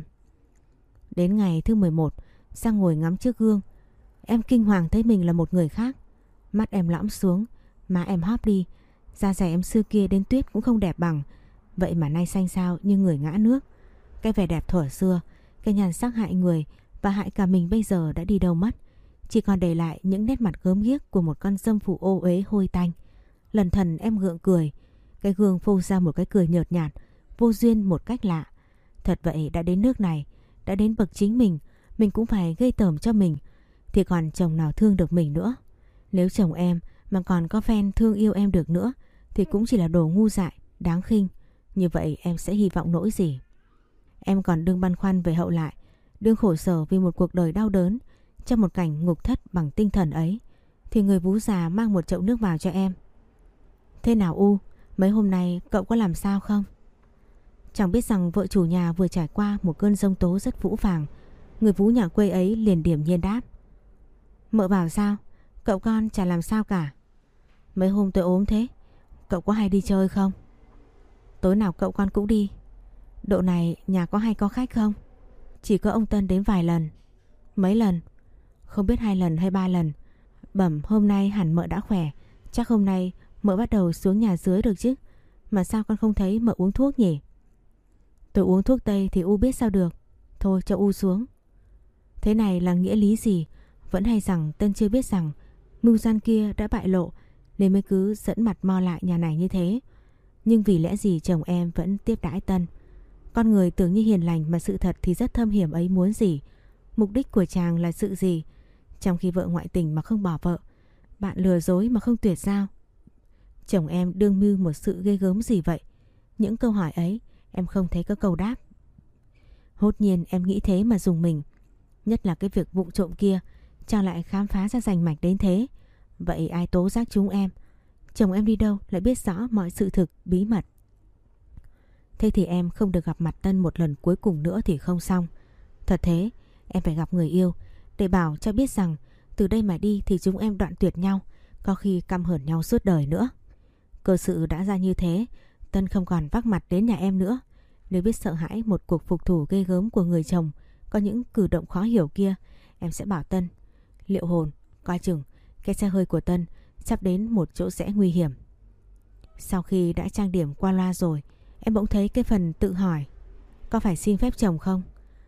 Đến ngày thứ 11, sang ngồi ngắm trước gương, em kinh hoàng thấy mình là một người khác. Mắt em lõm xuống, má em hóp đi, da dẻ em xưa kia đến tuyết cũng không đẹp bằng, vậy mà nay xanh xao như người ngã nước. Cái vẻ đẹp thuở xưa, cái nhan sắc hại người và hại cả mình bây giờ đã đi đâu mất, chỉ còn để lại những nét mặt gớm ghiếc của một con dâm phụ ô uế hôi tanh. Lần thần em gượng cười, cái gương phô ra một cái cười nhợt nhạt, vô duyên một cách lạ. Thật vậy, đã đến nước này, đã đến bậc chính mình cũng phải gây tởm cho mình, thì còn chồng nào thương được mình nữa. Nếu chồng em mà còn có phen thương yêu em được nữa thì cũng chỉ là đồ ngu dại, đáng khinh. Như vậy em sẽ hy vọng nỗi gì? Em còn đương băn khoăn về hậu lại, đương khổ sở vì một cuộc đời đau đớn. Trong một cảnh ngục thất bằng tinh thần ấy, thì người Vú già mang một chậu nước vào cho em. Thế nào U, mấy hôm nay cậu có làm sao không? Chẳng biết rằng vợ chủ nhà vừa trải qua một cơn giông tố rất phũ phàng. Người Vú nhà quê ấy liền điềm nhiên đáp: Mợ bảo sao? Cậu con chả làm sao cả. Mấy hôm tôi ốm thế. Cậu có hay đi chơi không? Tối nào cậu con cũng đi. Độ này nhà có hay có khách không? Chỉ có ông Tân đến vài lần. Mấy lần? Không biết 2 lần hay 3 lần. Bẩm hôm nay hẳn mợ đã khỏe. Chắc hôm nay mợ bắt đầu xuống nhà dưới được chứ. Mà sao con không thấy mợ uống thuốc nhỉ? Tôi uống thuốc tây thì U biết sao được. Thôi cho U xuống. Thế này là nghĩa lý gì? Vẫn hay rằng Tân chưa biết rằng mưu gian kia đã bại lộ, nên mới cứ dẫn mặt mo lại nhà này như thế. Nhưng vì lẽ gì chồng em vẫn tiếp đãi Tân? Con người tưởng như hiền lành mà sự thật thì rất thâm hiểm ấy muốn gì? Mục đích của chàng là sự gì? Trong khi vợ ngoại tình mà không bỏ vợ, bạn lừa dối mà không tuyệt giao, chồng em đương mưu một sự ghê gớm gì vậy? Những câu hỏi ấy em không thấy có câu đáp. Hốt nhiên em nghĩ thế mà dùng mình. Nhất là cái việc vụng trộm kia, chàng lại khám phá ra rành mạch đến thế. Vậy ai tố giác chúng em? Chồng em đi đâu lại biết rõ mọi sự thực bí mật? Thế thì em không được gặp mặt Tân một lần cuối cùng nữa thì không xong. Thật thế, em phải gặp người yêu để bảo cho biết rằng từ đây mà đi thì chúng em đoạn tuyệt nhau, có khi căm hờn nhau suốt đời nữa. Cơ sự đã ra như thế, Tân không còn vác mặt đến nhà em nữa. Nếu biết sợ hãi một cuộc phục thủ ghê gớm của người chồng có những cử động khó hiểu kia, em sẽ bảo Tân liệu hồn, coi chừng cái xe hơi của Tân sắp đến một chỗ rẽ nguy hiểm. Sau khi đã trang điểm qua loa rồi, em bỗng thấy cái phần tự hỏi có phải xin phép chồng không?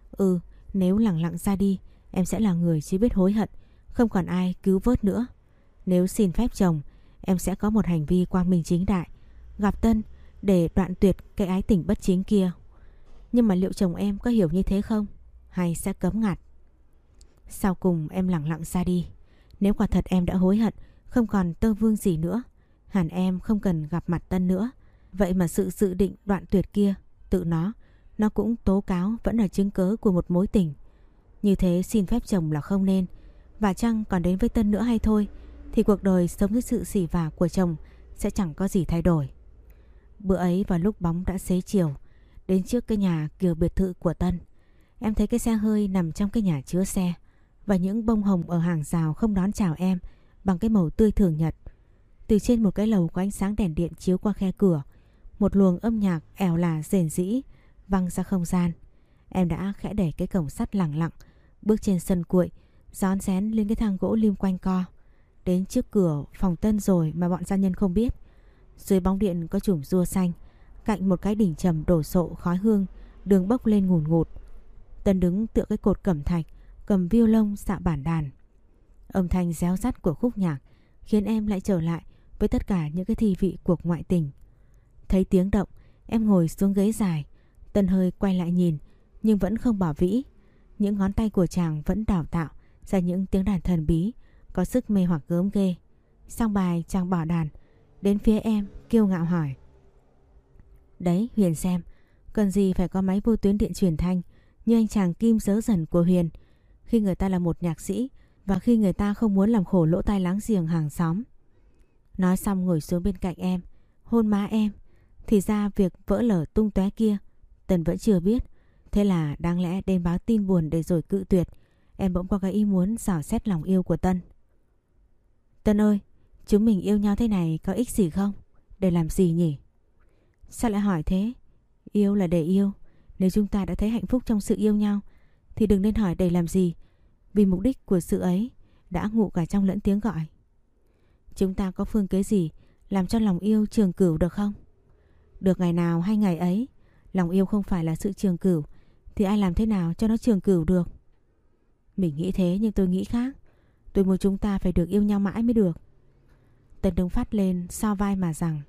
Nếu lẳng lặng ra đi, em sẽ là người chỉ biết hối hận, không còn ai cứu vớt nữa. Nếu xin phép chồng, em sẽ có một hành vi quang minh chính đại, gặp Tân để đoạn tuyệt cái ái tình bất chính kia. Nhưng mà liệu chồng em có hiểu như thế không? Hay sẽ cấm ngặt? Sau cùng em lẳng lặng ra đi. Nếu quả thật em đã hối hận, không còn tơ vương gì nữa, hẳn em không cần gặp mặt Tân nữa. Vậy mà sự dự định đoạn tuyệt kia, tự nó cũng tố cáo vẫn là chứng cớ của một mối tình. Như thế xin phép chồng là không nên. Và chăng còn đến với Tân nữa hay thôi, thì cuộc đời sống với sự xỉ vả của chồng sẽ chẳng có gì thay đổi. Bữa ấy vào lúc bóng đã xế chiều, đến trước cái nhà kiểu biệt thự của Tân, em thấy cái xe hơi nằm trong cái nhà chứa xe, và những bông hồng ở hàng rào không đón chào em bằng cái màu tươi thường nhật. Từ trên một cái lầu có ánh sáng đèn điện chiếu qua khe cửa, một luồng âm nhạc ẻo lả rền rĩ văng ra không gian. Em đã khẽ đẩy cái cổng sắt lẳng lặng, bước trên sân cuội, rón rén lên cái thang gỗ lim quanh co. Đến trước cửa phòng Tân rồi mà bọn gia nhân không biết. Dưới bóng điện có chùm rua xanh, cạnh một cái đỉnh trầm đổ sộ khói hương đường bốc lên ngùn ngụt. Tân đứng tựa cái cột cẩm thạch, cầm violon xạ bản đàn. Âm thanh réo rắt của khúc nhạc khiến em lại trở lại với tất cả những cái thi vị cuộc ngoại tình. Thấy tiếng động, em ngồi xuống ghế dài. Tân hơi quay lại nhìn, nhưng vẫn không bỏ vĩ. Những ngón tay của chàng vẫn đào tạo ra những tiếng đàn thần bí, có sức mê hoặc gớm ghê. Xong bài chàng bỏ đàn, đến phía em kiêu ngạo hỏi: Đấy Huyền xem, cần gì phải có máy vô tuyến điện truyền thanh như anh chàng Kim Dớ Dần của Huyền, khi người ta là một nhạc sĩ và khi người ta không muốn làm khổ lỗ tai láng giềng hàng xóm. Nói xong ngồi xuống bên cạnh em, hôn má em. Thì ra việc vỡ lở tung tóe kia Tân vẫn chưa biết. Thế là đáng lẽ đến báo tin buồn để rồi cự tuyệt, em bỗng có cái ý muốn dò xét lòng yêu của Tân. Tân ơi, chúng mình yêu nhau thế này có ích gì không? Để làm gì nhỉ? Sao lại hỏi thế? Yêu là để yêu. Nếu chúng ta đã thấy hạnh phúc trong sự yêu nhau thì đừng nên hỏi để làm gì, vì mục đích của sự ấy đã ngụ cả trong lẫn tiếng gọi. Chúng ta có phương kế gì làm cho lòng yêu trường cửu được không? Được ngày nào hay ngày ấy. Lòng yêu không phải là sự trường cửu thì ai làm thế nào cho nó trường cửu được? Mình nghĩ thế nhưng tôi nghĩ khác. Tôi muốn chúng ta phải được yêu nhau mãi mới được. Tân đứng phát lên so vai mà rằng: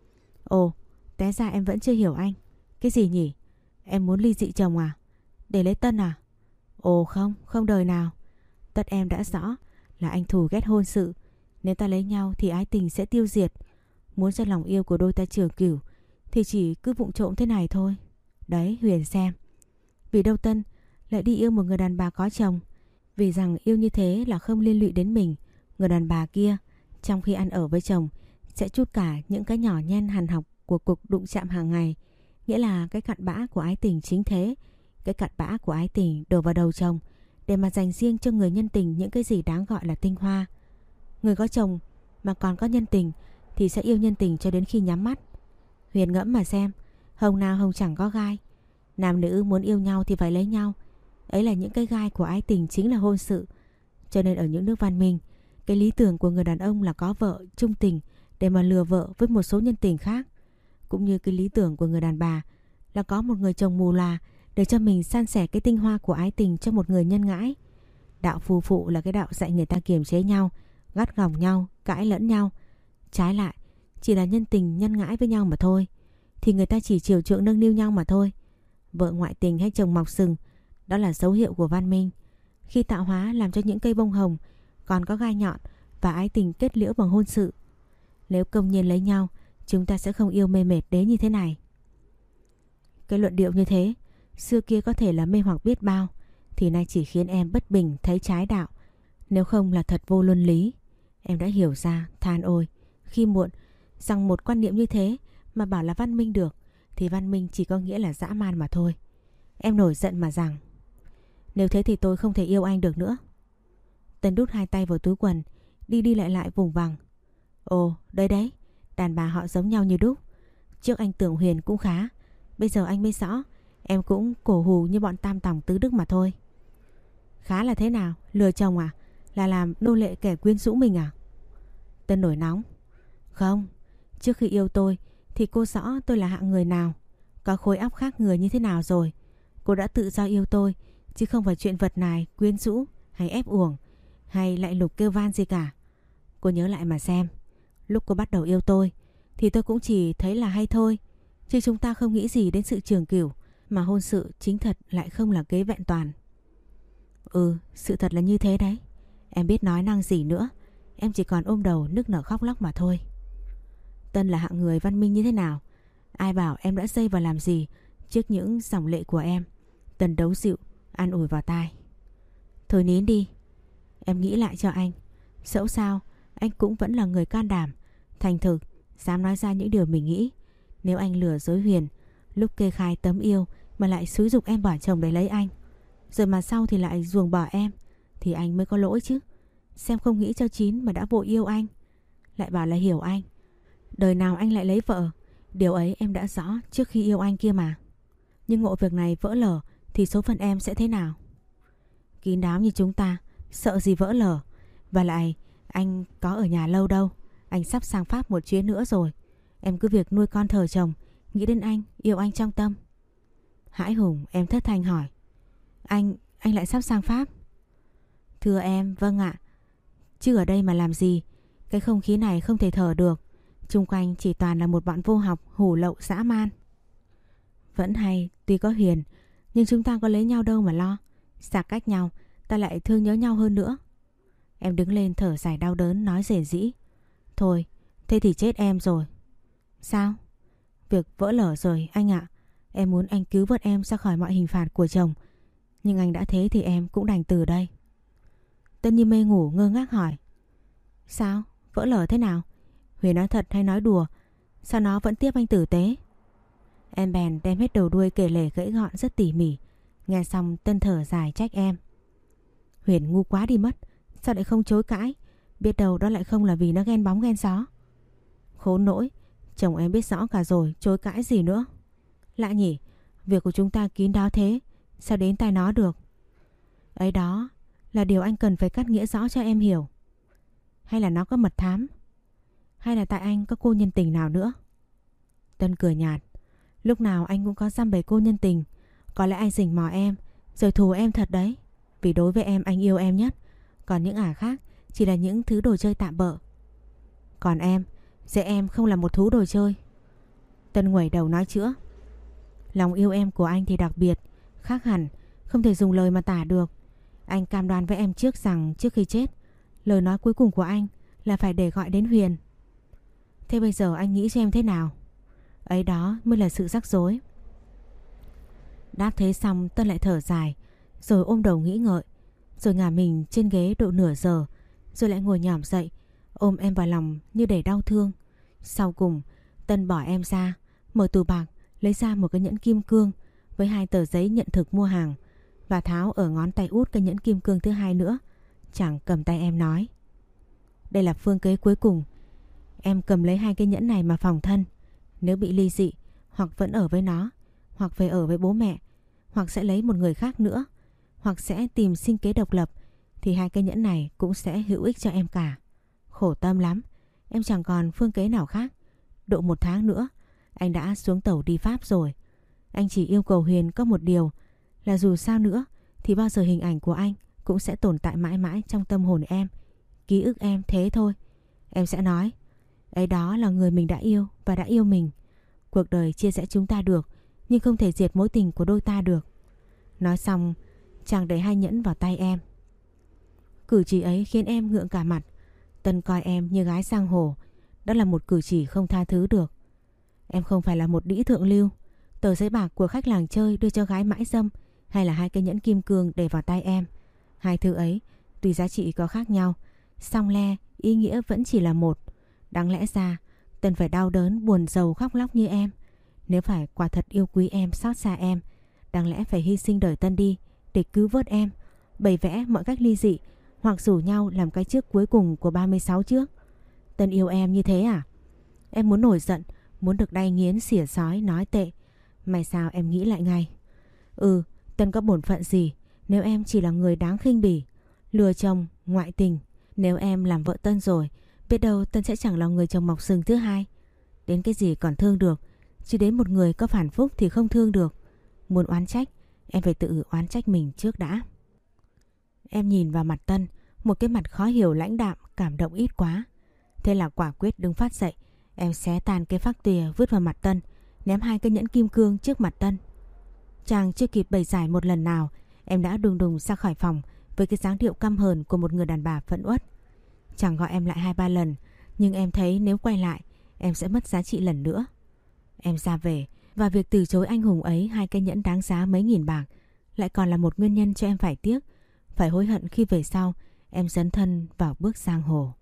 Ồ, té ra em vẫn chưa hiểu anh. Cái gì nhỉ? Em muốn ly dị chồng à? Để lấy Tân à? Ồ không, không đời nào. Tất em đã rõ là anh thù ghét hôn sự. Nếu ta lấy nhau thì ái tình sẽ tiêu diệt. Muốn cho lòng yêu của đôi ta trường cửu thì chỉ cứ vụng trộm thế này thôi. Đấy Huyền xem, vì đâu Tân lại đi yêu một người đàn bà có chồng, vì rằng yêu như thế là không liên lụy đến mình. Người đàn bà kia trong khi ăn ở với chồng sẽ trút cả những cái nhỏ nhen hằn học của cuộc đụng chạm hàng ngày, nghĩa là cái cặn bã của ái tình chính thế. Cái cặn bã của ái tình đổ vào đầu chồng để mà dành riêng cho người nhân tình những cái gì đáng gọi là tinh hoa. Người có chồng mà còn có nhân tình thì sẽ yêu nhân tình cho đến khi nhắm mắt. Huyền ngẫm mà xem, hồng nào hồng chẳng có gai. Nam nữ muốn yêu nhau thì phải lấy nhau. Ấy là những cái gai của ái tình chính là hôn sự. Cho nên ở những nước văn minh, cái lý tưởng của người đàn ông là có vợ chung tình để mà lừa vợ với một số nhân tình khác. Cũng như cái lý tưởng của người đàn bà là có một người chồng mù lòa để cho mình san sẻ cái tinh hoa của ái tình cho một người nhân ngãi. Đạo phù phụ là cái đạo dạy người ta kiềm chế nhau, gắt gỏng nhau, cãi lẫn nhau. Trái lại, chỉ là nhân tình nhân ngãi với nhau mà thôi, thì người ta chỉ chiều chuộng nâng niu nhau mà thôi. Vợ ngoại tình hay chồng mọc sừng, đó là dấu hiệu của văn minh. Khi tạo hóa làm cho những cây bông hồng còn có gai nhọn và ái tình kết liễu bằng hôn sự. Nếu công nhiên lấy nhau, chúng ta sẽ không yêu mê mệt đến như thế này. Cái luận điệu như thế xưa kia có thể là mê hoặc biết bao, thì nay chỉ khiến em bất bình thấy trái đạo. Nếu không là thật vô luân lý. Em đã hiểu ra, than ôi, khi muộn, rằng một quan niệm như thế mà bảo là văn minh được thì văn minh chỉ có nghĩa là dã man mà thôi. Em nổi giận mà rằng: Nếu thế thì tôi không thể yêu anh được nữa. Tân đút hai tay vào túi quần, đi đi lại lại vùng vằng. Ồ, đấy đấy, đàn bà họ giống nhau như đúc. Trước anh tưởng Huyền cũng khá, bây giờ anh mới rõ em cũng cổ hù như bọn tam tòng tứ đức mà thôi. Khá là thế nào? Lừa chồng à? Là làm nô lệ kẻ quyến rũ mình à? Tân nổi nóng. Không, trước khi yêu tôi thì cô rõ tôi là hạng người nào, có khối óc khác người như thế nào rồi. Cô đã tự do yêu tôi, chứ không phải chuyện vật này, quyến rũ hay ép uổng hay lại lục kêu van gì cả. Cô nhớ lại mà xem, lúc cô bắt đầu yêu tôi thì tôi cũng chỉ thấy là hay thôi, chứ chúng ta không nghĩ gì đến sự trường cửu, mà hôn sự chính thật lại không là kế vẹn toàn. Ừ, sự thật là như thế đấy. Em biết nói năng gì nữa, em chỉ còn ôm đầu nức nở khóc lóc mà thôi. Tân là hạng người văn minh như thế nào, ai bảo em đã dây vào làm gì trước những dòng lệ của em. Tân đấu dịu, an ủi vào tai. Thôi nín đi, em nghĩ lại cho anh. Dẫu sao anh cũng vẫn là người can đảm, thành thực, dám nói ra những điều mình nghĩ. Nếu anh lừa dối Huyền lúc kê khai tấm yêu mà lại xúi giục em bỏ chồng để lấy anh, rồi mà sau thì lại ruồng bỏ em, thì anh mới có lỗi chứ. Xem không nghĩ cho chín mà đã vội yêu anh, lại bảo là hiểu anh. Đời nào anh lại lấy vợ, điều ấy em đã rõ trước khi yêu anh kia mà. Nhưng ngộ việc này vỡ lở thì số phận em sẽ thế nào? Kín đáo như chúng ta, sợ gì vỡ lở. Và lại anh có ở nhà lâu đâu, anh sắp sang Pháp một chuyến nữa rồi. Em cứ việc nuôi con thờ chồng, nghĩ đến anh, yêu anh trong tâm. Hãi hùng, em thất thanh hỏi. Anh lại sắp sang Pháp? Thưa em, vâng ạ. Chứ ở đây mà làm gì? Cái không khí này không thể thở được. Chung quanh chỉ toàn là một bọn vô học, hủ lậu, dã man. Vẫn hay, tuy có Huyền, nhưng chúng ta có lấy nhau đâu mà lo. Xa cách nhau, ta lại thương nhớ nhau hơn nữa. Em đứng lên thở dài đau đớn, nói rền rĩ. Thôi, thế thì chết em rồi. Sao? Việc vỡ lở rồi anh ạ. Em muốn anh cứu vớt em ra khỏi mọi hình phạt của chồng, nhưng anh đã thế thì em cũng đành từ đây. Tân như mê ngủ ngơ ngác hỏi. Sao? Vỡ lở thế nào? Huyền nói thật hay nói đùa? Sao nó vẫn tiếp anh tử tế? Em bèn đem hết đầu đuôi kể lể gãy gọn rất tỉ mỉ. Nghe xong Tân thở dài trách em. Huyền ngu quá đi mất. Sao lại không chối cãi? Biết đâu đó lại không là vì nó ghen bóng ghen gió. Khốn nỗi, chồng em biết rõ cả rồi, chối cãi gì nữa. Lạ nhỉ, việc của chúng ta kín đáo thế, sao đến tai nó được? Ấy đó là điều anh cần phải cắt nghĩa rõ cho em hiểu. Hay là nó có mật thám? Hay là tại anh có cô nhân tình nào nữa? Tân cười nhạt. Lúc nào anh cũng có dăm bầy cô nhân tình. Có lẽ anh rình mò em, rồi thù em thật đấy. Vì đối với em anh yêu em nhất, còn những ả khác chỉ là những thứ đồ chơi tạm bợ. Còn em, dễ em không là một thú đồ chơi. Tân nguẩy đầu nói chữa. Lòng yêu em của anh thì đặc biệt, khác hẳn, không thể dùng lời mà tả được. Anh cam đoan với em trước rằng trước khi chết, lời nói cuối cùng của anh là phải để gọi đến Huyền. Thế bây giờ anh nghĩ cho em thế nào? Ấy đó mới là sự rắc rối. Đáp thế xong Tân lại thở dài, rồi ôm đầu nghĩ ngợi, rồi ngả mình trên ghế độ nửa giờ, rồi lại ngồi nhỏm dậy, ôm em vào lòng như để đau thương. Sau cùng Tân bỏ em ra, mở tủ bạc, lấy ra một cái nhẫn kim cương với 2 tờ giấy nhận thực mua hàng, và tháo ở ngón tay út cái nhẫn kim cương thứ hai nữa. Chàng cầm tay em nói. Đây là phương kế cuối cùng. Em cầm lấy 2 cái nhẫn này mà phòng thân. Nếu bị ly dị, hoặc vẫn ở với nó, hoặc về ở với bố mẹ, hoặc sẽ lấy một người khác nữa, hoặc sẽ tìm sinh kế độc lập, thì 2 cái nhẫn này cũng sẽ hữu ích cho em cả. Khổ tâm lắm, em chẳng còn phương kế nào khác. Độ 1 tháng nữa anh đã xuống tàu đi Pháp rồi. Anh chỉ yêu cầu Huyền có một điều, là dù sao nữa thì bao giờ hình ảnh của anh cũng sẽ tồn tại mãi mãi trong tâm hồn em, ký ức em, thế thôi. Em sẽ nói, ấy đó là người mình đã yêu và đã yêu mình. Cuộc đời chia rẽ chúng ta được, nhưng không thể diệt mối tình của đôi ta được. Nói xong, chàng để 2 nhẫn vào tay em. Cử chỉ ấy khiến em ngượng cả mặt. Tân coi em như gái giang hồ. Đó là một cử chỉ không tha thứ được. Em không phải là một đĩ thượng lưu. Tờ giấy bạc của khách làng chơi đưa cho gái mãi dâm, hay là 2 cái nhẫn kim cương để vào tay em. 2 thứ ấy tuy giá trị có khác nhau, song le ý nghĩa vẫn chỉ là một. Đáng lẽ ra Tân phải đau đớn, buồn rầu, khóc lóc như em. Nếu phải quả thật yêu quý em, xót xa em, đáng lẽ phải hy sinh đời Tân đi để cứu vớt em, bày vẽ mọi cách ly dị hoặc rủ nhau làm cái trước cuối cùng của 36 trước. Tân yêu em như thế à? Em muốn nổi giận, muốn được đay nghiến xỉa xói nói tệ. May sao em nghĩ lại ngay. Tân có bổn phận gì nếu em chỉ là người đáng khinh bỉ, lừa chồng, ngoại tình. Nếu em làm vợ Tân rồi, biết đâu Tân sẽ chẳng là người chồng mọc sừng thứ hai. Đến cái gì còn thương được, chỉ đến một người có phản phúc thì không thương được. Muốn oán trách, em phải tự oán trách mình trước đã. Em nhìn vào mặt Tân, một cái mặt khó hiểu lãnh đạm, cảm động ít quá. Thế là quả quyết đứng phát dậy, em xé tan cái phác tùy vứt vào mặt Tân, ném 2 cái nhẫn kim cương trước mặt Tân. Chàng chưa kịp bày giải một lần nào, em đã đùng đùng ra khỏi phòng với cái dáng điệu căm hờn của một người đàn bà phẫn uất. Chàng gọi em lại 2-3 lần, nhưng em thấy nếu quay lại, em sẽ mất giá trị lần nữa. Em ra về, và việc từ chối anh hùng ấy 2 cái nhẫn đáng giá mấy nghìn bạc lại còn là một nguyên nhân cho em phải tiếc, phải hối hận khi về sau em dấn thân vào bước giang hồ.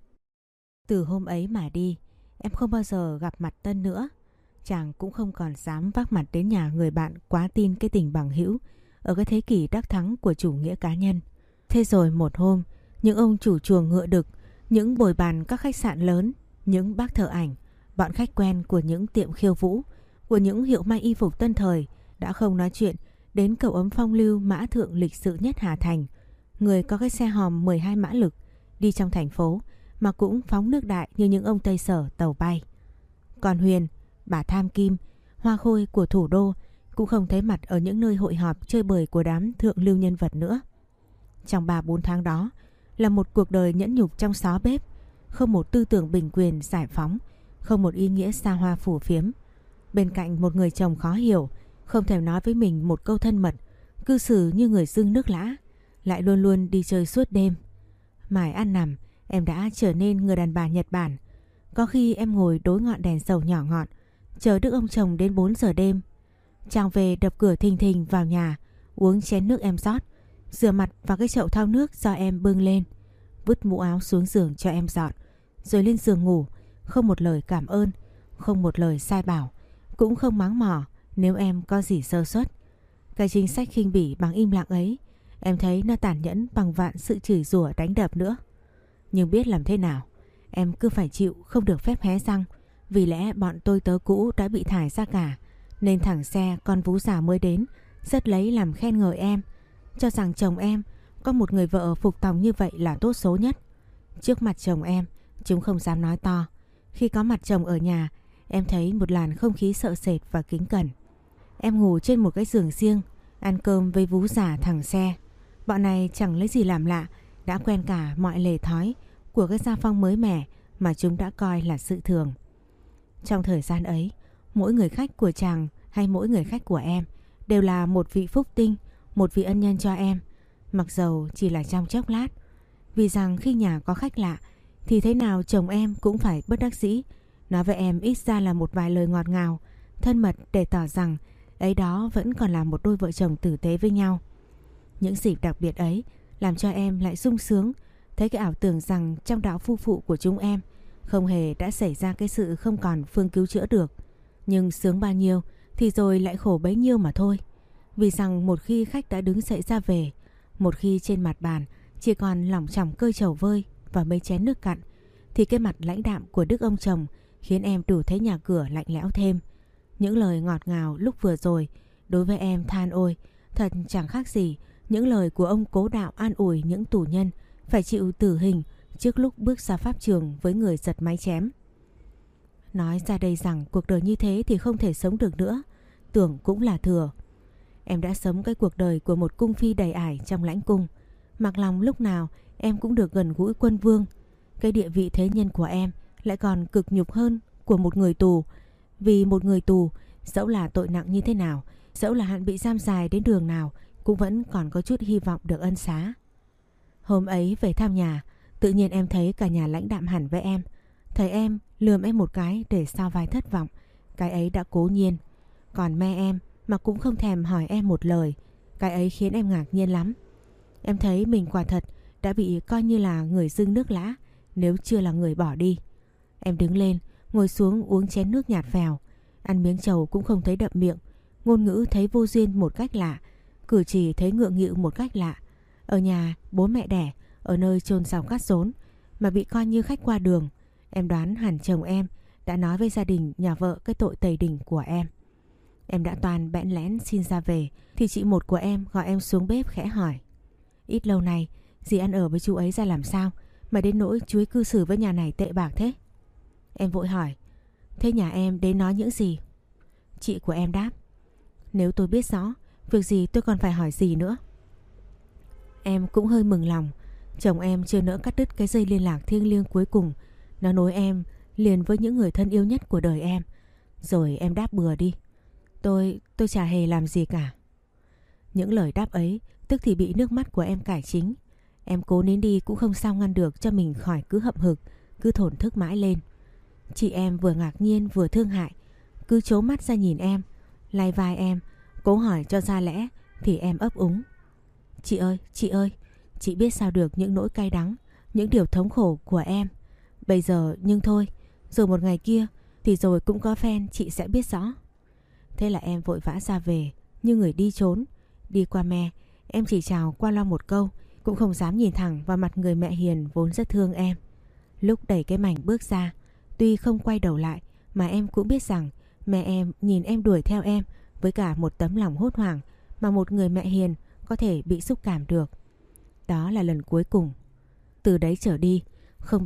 Từ hôm ấy mà đi, em không bao giờ gặp mặt Tân nữa. Chàng cũng không còn dám vác mặt đến nhà người bạn quá tin cái tình bằng hữu ở cái thế kỷ đắc thắng của chủ nghĩa cá nhân. Thế rồi một hôm, những ông chủ chuồng ngựa đực, những bồi bàn các khách sạn lớn, những bác thợ ảnh, bọn khách quen của những tiệm khiêu vũ, của những hiệu may y phục tân thời đã không nói chuyện đến cậu ấm phong lưu mã thượng lịch sự nhất Hà Thành, người có cái xe hòm 12 mã lực đi trong thành phố mà cũng phóng nước đại như những ông Tây Sở tàu bay. Còn Huyền, bà tham kim, hoa khôi của thủ đô cũng không thấy mặt ở những nơi hội họp chơi bời của đám thượng lưu nhân vật nữa. Trong 3-4 tháng đó là một cuộc đời nhẫn nhục trong xó bếp, không một tư tưởng bình quyền giải phóng, không một ý nghĩa xa hoa phù phiếm. Bên cạnh một người chồng khó hiểu, không thèm nói với mình một câu thân mật, cư xử như người dưng nước lã, lại luôn luôn đi chơi suốt đêm. Mải ăn nằm, em đã trở nên người đàn bà Nhật Bản. Có khi em ngồi đối ngọn đèn dầu nhỏ ngọn, chờ đức ông chồng đến 4 giờ đêm. Chàng về đập cửa thình thình vào nhà, uống chén nước em rót, rửa mặt vào cái chậu thau nước do em bưng lên, vứt mũ áo xuống giường cho em dọn, rồi lên giường ngủ, không một lời cảm ơn, không một lời sai bảo, cũng không mắng mỏ nếu em có gì sơ suất. Cái chính sách khinh bỉ bằng im lặng ấy, em thấy nó tàn nhẫn bằng vạn sự chửi rủa đánh đập nữa. Nhưng biết làm thế nào, em cứ phải chịu, không được phép hé răng. Vì lẽ bọn tôi tớ cũ đã bị thải ra cả, nên thẳng xe con vú già mới đến rất lấy làm khen ngợi em, cho rằng chồng em có một người vợ phục tòng như vậy là tốt số nhất. Trước mặt chồng em, chúng không dám nói to. Khi có mặt chồng ở nhà, em thấy một làn không khí sợ sệt và kính cẩn. Em ngủ trên một cái giường riêng, ăn cơm với vú già thằng xe. Bọn này chẳng lấy gì làm lạ, đã quen cả mọi lề thói của cái gia phong mới mẻ mà chúng đã coi là sự thường. Trong thời gian ấy, mỗi người khách của chàng hay mỗi người khách của em đều là một vị phúc tinh, một vị ân nhân cho em, mặc dầu chỉ là trong chốc lát. Vì rằng khi nhà có khách lạ thì thế nào chồng em cũng phải bất đắc dĩ nói với em ít ra là một vài lời ngọt ngào, thân mật để tỏ rằng ấy đó vẫn còn là một đôi vợ chồng tử tế với nhau. Những dịp đặc biệt ấy làm cho em lại sung sướng, thấy cái ảo tưởng rằng trong đạo phu phụ của chúng em không hề đã xảy ra cái sự không còn phương cứu chữa được. Nhưng sướng bao nhiêu thì rồi lại khổ bấy nhiêu mà thôi. Vì rằng một khi khách đã đứng dậy ra về, một khi trên mặt bàn chỉ còn lỏng chỏng cơi trầu vơi và mấy chén nước cạn, thì cái mặt lãnh đạm của đức ông chồng khiến em đủ thấy nhà cửa lạnh lẽo thêm. Những lời ngọt ngào lúc vừa rồi đối với em than ôi, thật chẳng khác gì những lời của ông cố đạo an ủi những tù nhân phải chịu tử hình trước lúc bước ra pháp trường với người giật máy chém. Nói ra đây rằng cuộc đời như thế thì không thể sống được nữa, tưởng cũng là thừa. Em đã sống cái cuộc đời của một cung phi đầy ải trong lãnh cung, mặc lòng lúc nào em cũng được gần gũi quân vương. Cái địa vị thế nhân của em lại còn cực nhục hơn của một người tù. Vì một người tù, dẫu là tội nặng như thế nào, dẫu là hạn bị giam dài đến đường nào, cũng vẫn còn có chút hy vọng được ân xá. Hôm ấy về thăm nhà, tự nhiên em thấy cả nhà lãnh đạm hẳn với em. Thấy em lườm em một cái để sao vai thất vọng, cái ấy đã cố nhiên. Còn me em mà cũng không thèm hỏi em một lời, cái ấy khiến em ngạc nhiên lắm. Em thấy mình quả thật đã bị coi như là người dưng nước lã, nếu chưa là người bỏ đi. Em đứng lên, ngồi xuống uống chén nước nhạt phèo, ăn miếng trầu cũng không thấy đậm miệng, ngôn ngữ thấy vô duyên một cách lạ, cử chỉ thấy ngượng nghịu một cách lạ. Ở nhà bố mẹ đẻ, ở nơi chôn rau cắt rốn mà bị coi như khách qua đường. Em đoán hẳn chồng em đã nói với gia đình nhà vợ cái tội tày đình của em. Em đã toàn bẽn lẽn xin ra về thì chị một của em gọi em xuống bếp khẽ hỏi: ít lâu nay dì ăn ở với chú ấy ra làm sao mà đến nỗi chú ấy cư xử với nhà này tệ bạc thế? Em vội hỏi: thế nhà em đến nói những gì? Chị của em đáp: nếu tôi biết rõ, việc gì tôi còn phải hỏi gì nữa. Em cũng hơi mừng lòng. Chồng em chưa nỡ cắt đứt cái dây liên lạc thiêng liêng cuối cùng. Nó nối em liền với những người thân yêu nhất của đời em. Rồi em đáp bừa đi: Tôi chả hề làm gì cả. Những lời đáp ấy tức thì bị nước mắt của em cải chính. Em cố nín đi cũng không sao ngăn được cho mình khỏi cứ hậm hực, cứ thổn thức mãi lên. Chị em vừa ngạc nhiên vừa thương hại, cứ trố mắt ra nhìn em, lay vai em, cố hỏi cho ra lẽ thì em ấp úng: chị ơi, chị biết sao được những nỗi cay đắng, những điều thống khổ của em. Bây giờ nhưng thôi, rồi một ngày kia thì rồi cũng có phen chị sẽ biết rõ. Thế là em vội vã ra về như người đi trốn. Đi qua me, em chỉ chào qua loa một câu, cũng không dám nhìn thẳng vào mặt người mẹ hiền vốn rất thương em. Lúc đẩy cái mảnh bước ra, tuy không quay đầu lại mà em cũng biết rằng mẹ em nhìn em đuổi theo em với cả một tấm lòng hốt hoảng mà một người mẹ hiền có thể bị xúc cảm được. Đó là lần cuối cùng. Từ đấy trở đi, không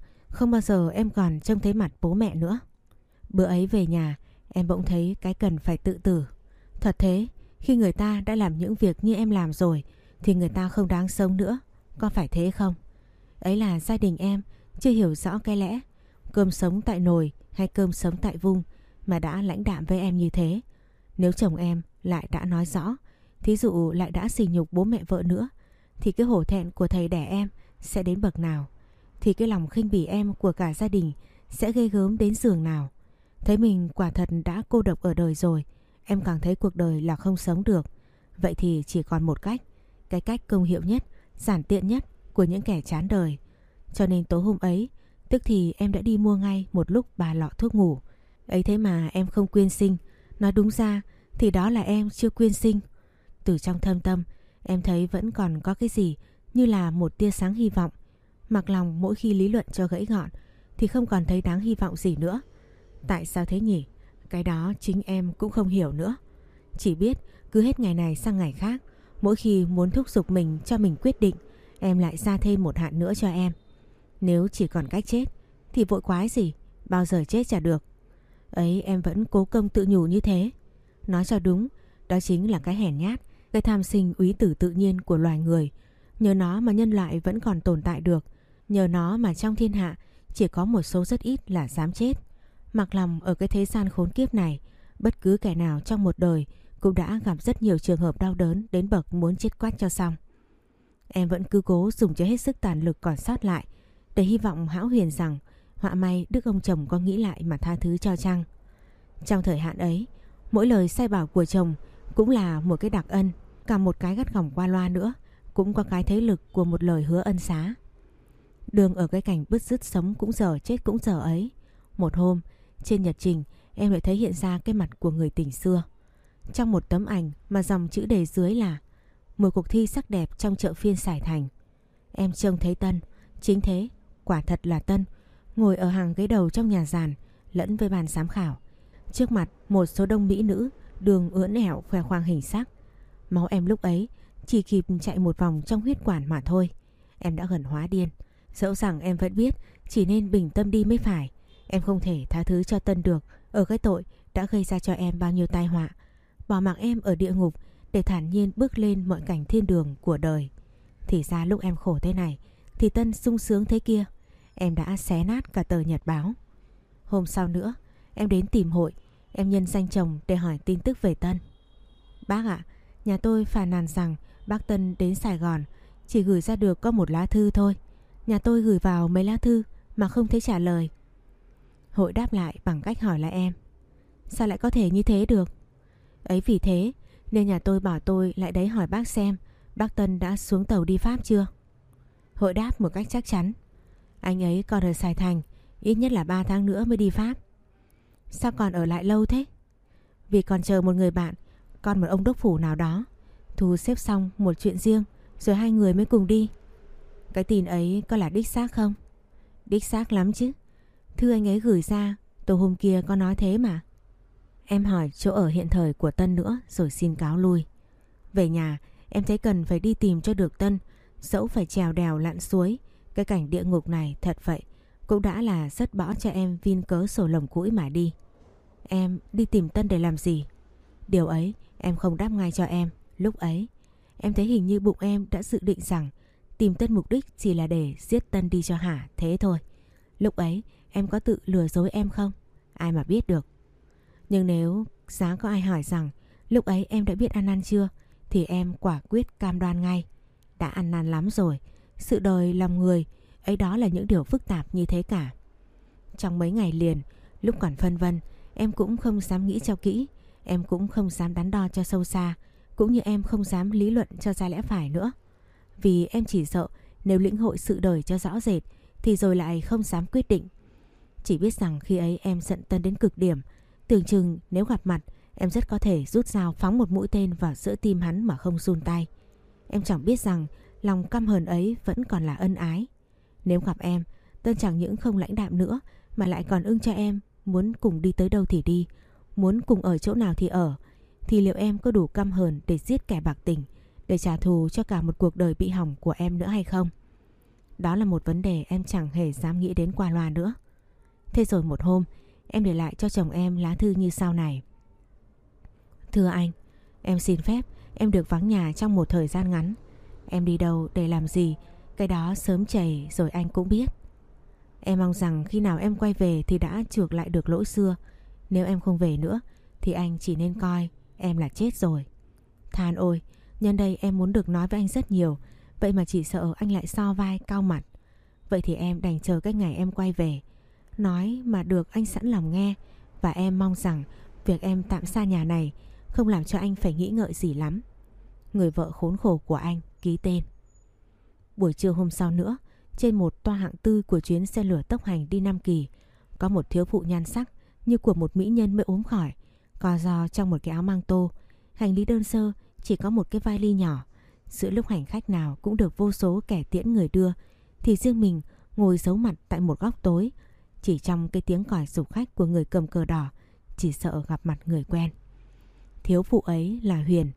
bao giờ em còn trông thấy mặt bố mẹ nữa. Bữa ấy về nhà, em bỗng thấy cái cần phải tự tử. Thật thế, khi người ta đã làm những việc như em làm rồi thì người ta không đáng sống nữa, có phải thế không? Ấy là gia đình em chưa hiểu rõ cái lẽ cơm sống tại nồi hay cơm sống tại vung mà đã lãnh đạm với em như thế. Nếu chồng em lại đã nói rõ, thí dụ lại đã sỉ nhục bố mẹ vợ nữa, thì cái hổ thẹn của thầy đẻ em sẽ đến bậc nào? Thì cái lòng khinh bỉ em của cả gia đình sẽ ghê gớm đến giường nào? Thấy mình quả thật đã cô độc ở đời rồi, em càng thấy cuộc đời là không sống được. Vậy thì chỉ còn một cách, cái cách công hiệu nhất, giản tiện nhất của những kẻ chán đời. Cho nên tối hôm ấy, tức thì em đã đi mua ngay một lúc 3 lọ thuốc ngủ. Ấy thế mà em không quyên sinh. Nói đúng ra thì đó là em chưa quyên sinh. Từ trong thâm tâm, em thấy vẫn còn có cái gì như là một tia sáng hy vọng. Mặc lòng mỗi khi lý luận cho gãy gọn thì không còn thấy đáng hy vọng gì nữa. Tại sao thế nhỉ? Cái đó chính em cũng không hiểu nữa. Chỉ biết cứ hết ngày này sang ngày khác, mỗi khi muốn thúc giục mình cho mình quyết định, em lại ra thêm một hạn nữa cho em. Nếu chỉ còn cách chết thì vội quái gì, bao giờ chết chả được. Ấy em vẫn cố công tự nhủ như thế. Nói cho đúng, đó chính là cái hèn nhát, cái tham sinh úy tử tự nhiên của loài người. Nhờ nó mà nhân loại vẫn còn tồn tại được. Nhờ nó mà trong thiên hạ chỉ có một số rất ít là dám chết. Mặc lòng ở cái thế gian khốn kiếp này, bất cứ kẻ nào trong một đời cũng đã gặp rất nhiều trường hợp đau đớn đến bậc muốn chết quách cho xong. Em vẫn cứ cố dùng cho hết sức tàn lực còn sót lại để hy vọng hão huyền rằng họa may đức ông chồng có nghĩ lại mà tha thứ cho chăng. Trong thời hạn ấy, mỗi lời sai bảo của chồng cũng là một cái đặc ân, cả một cái gắt gỏng qua loa nữa cũng có cái thế lực của một lời hứa ân xá. Đường ở cái cảnh bứt rứt sống cũng dở chết cũng dở ấy, một hôm trên nhật trình em lại thấy hiện ra cái mặt của người tình xưa. Trong một tấm ảnh mà dòng chữ đề dưới là một cuộc thi sắc đẹp trong chợ phiên Sài Thành. Em trông thấy Tân, chính thế, quả thật là Tân, ngồi ở hàng ghế đầu trong nhà giàn lẫn với bàn giám khảo. Trước mặt một số đông mỹ nữ đường ưỡn ẻo khoe khoang hình sắc. Máu em lúc ấy chỉ kịp chạy một vòng trong huyết quản mà thôi. Em đã gần hóa điên. Dẫu rằng em vẫn biết chỉ nên bình tâm đi mới phải. Em không thể tha thứ cho Tân được ở cái tội đã gây ra cho em bao nhiêu tai họa, bỏ mặc em ở địa ngục để thản nhiên bước lên mọi cảnh thiên đường của đời. Thì ra lúc em khổ thế này thì Tân sung sướng thế kia. Em đã xé nát cả tờ nhật báo. Hôm sau nữa em đến tìm hội. Em nhân danh chồng để hỏi tin tức về Tân. Bác ạ, nhà tôi phàn nàn rằng bác Tân đến Sài Gòn chỉ gửi ra được có một lá thư thôi. Nhà tôi gửi vào mấy lá thư mà không thấy trả lời. Hội đáp lại bằng cách hỏi lại em: sao lại có thể như thế được? Ấy vì thế nên nhà tôi bảo tôi lại đấy hỏi bác xem bác Tân đã xuống tàu đi Pháp chưa. Hội đáp một cách chắc chắn: anh ấy còn ở Sài Thành, ít nhất là 3 tháng nữa mới đi Pháp. Sao còn ở lại lâu thế? Vì còn chờ một người bạn, con một ông đốc phủ nào đó. thu xếp xong một chuyện riêng rồi hai người mới cùng đi. Cái tin ấy có là đích xác không? Đích xác lắm chứ. Thư anh ấy gửi ra, tối hôm kia có nói thế mà. Em hỏi chỗ ở hiện thời của Tân nữa rồi xin cáo lui. Về nhà em thấy cần phải đi tìm cho được Tân, dẫu phải trèo đèo lặn suối. Cái cảnh địa ngục này thật vậy cũng đã là rất bỏ cho em vin cớ sổ lồng củi mà đi. Em đi tìm Tân để làm gì? Điều ấy em không đáp ngay cho em. Lúc ấy em thấy hình như bụng em đã dự định rằng tìm Tân mục đích chỉ là để giết Tân đi cho hả, thế thôi. Lúc ấy em có tự lừa dối em không? Ai mà biết được. Nhưng nếu giá có ai hỏi rằng lúc ấy em đã biết ăn năn chưa, thì em quả quyết cam đoan ngay. Đã ăn năn lắm rồi. Sự đời lòng người ấy đó là những điều phức tạp như thế cả. Trong mấy ngày liền, lúc còn phân vân, em cũng không dám nghĩ cho kỹ, em cũng không dám đắn đo cho sâu xa, cũng như em không dám lý luận cho ra lẽ phải nữa. Vì em chỉ sợ nếu lĩnh hội sự đời cho rõ rệt thì rồi lại không dám quyết định. Chỉ biết rằng khi ấy em giận Tân đến cực điểm, tưởng chừng nếu gặp mặt em rất có thể rút dao phóng một mũi tên vào giữa tim hắn mà không run tay. Em chẳng biết rằng lòng căm hờn ấy vẫn còn là ân ái. Nếu gặp em, Tân chẳng những không lãnh đạm nữa mà lại còn ưng cho em, muốn cùng đi tới đâu thì đi, muốn cùng ở chỗ nào thì ở. Thì liệu em có đủ căm hờn để giết kẻ bạc tình, để trả thù cho cả một cuộc đời bị hỏng của em nữa hay không? Đó là một vấn đề em chẳng hề dám nghĩ đến qua loa nữa. Thế rồi một hôm, em để lại cho chồng em lá thư như sau này. Thưa anh, em xin phép em được vắng nhà trong một thời gian ngắn. Em đi đâu để làm gì, cái đó sớm chảy rồi anh cũng biết. Em mong rằng khi nào em quay về thì đã chuộc lại được lỗi xưa. Nếu em không về nữa thì anh chỉ nên coi em là chết rồi. Than ôi, nhân đây em muốn được nói với anh rất nhiều, vậy mà chỉ sợ anh lại so vai cau mặt. Vậy thì em đành chờ cái ngày em quay về. Nói mà được anh sẵn lòng nghe. Và em mong rằng việc em tạm xa nhà này không làm cho anh phải nghĩ ngợi gì lắm. Người vợ khốn khổ của anh, ký tên. Buổi trưa hôm sau nữa, trên một toa hạng tư của chuyến xe lửa tốc hành đi Nam Kỳ, có một thiếu phụ nhan sắc như của một mỹ nhân mới ốm khỏi, co ro trong một cái áo mang tô, hành lý đơn sơ, chỉ có một cái vali nhỏ. Giữa lúc hành khách nào cũng được vô số kẻ tiễn người đưa, thì riêng mình ngồi giấu mặt tại một góc tối, chỉ trong cái tiếng còi giục khách của người cầm cờ đỏ, chỉ sợ gặp mặt người quen. Thiếu phụ ấy là Huyền.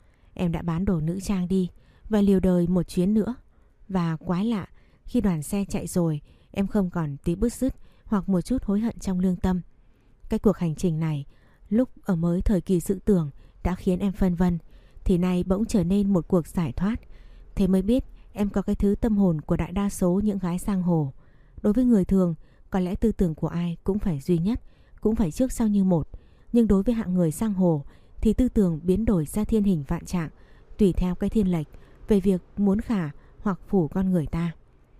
Em đã bán đồ nữ trang đi và liều đời một chuyến nữa. Và quái lạ, khi đoàn xe chạy rồi, em không còn tí bứt rứt hoặc một chút hối hận trong lương tâm. Cái cuộc hành trình này, lúc ở mới thời kỳ dự tưởng đã khiến em phân vân, thì nay bỗng trở nên một cuộc giải thoát. Thế mới biết em có cái thứ tâm hồn của đại đa số những gái giang hồ. Đối với người thường, có lẽ tư tưởng của ai cũng phải duy nhất, cũng phải trước sau như một. Nhưng đối với hạng người giang hồ thì tư tưởng biến đổi ra thiên hình vạn trạng, tùy theo cái thiên lệch về việc muốn khả hoặc phủ con người ta.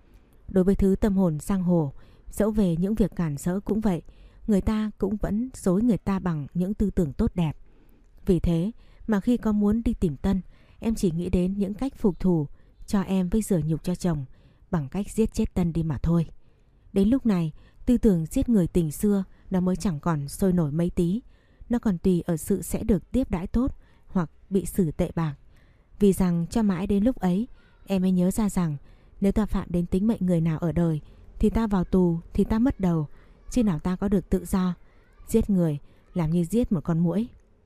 Đối với thứ tâm hồn giang hồ, dẫu về những việc cản rỡ cũng vậy, người ta cũng vẫn dối người ta bằng những tư tưởng tốt đẹp. Vì thế mà khi có muốn đi tìm Tân, em chỉ nghĩ đến những cách phục thù cho em với rửa nhục cho chồng bằng cách giết chết Tân đi mà thôi. Đến lúc này, tư tưởng giết người tình xưa nó mới chẳng còn sôi nổi mấy tí. Nó còn tùy ở sự sẽ được tiếp đãi tốt hoặc bị xử tệ bạc. Vì rằng cho mãi đến lúc ấy, em mới nhớ ra rằng nếu ta phạm đến tính mệnh người nào ở đời thì ta vào tù, thì ta mất đầu, chứ nào ta có được tự do. Giết người làm như giết một con muỗi.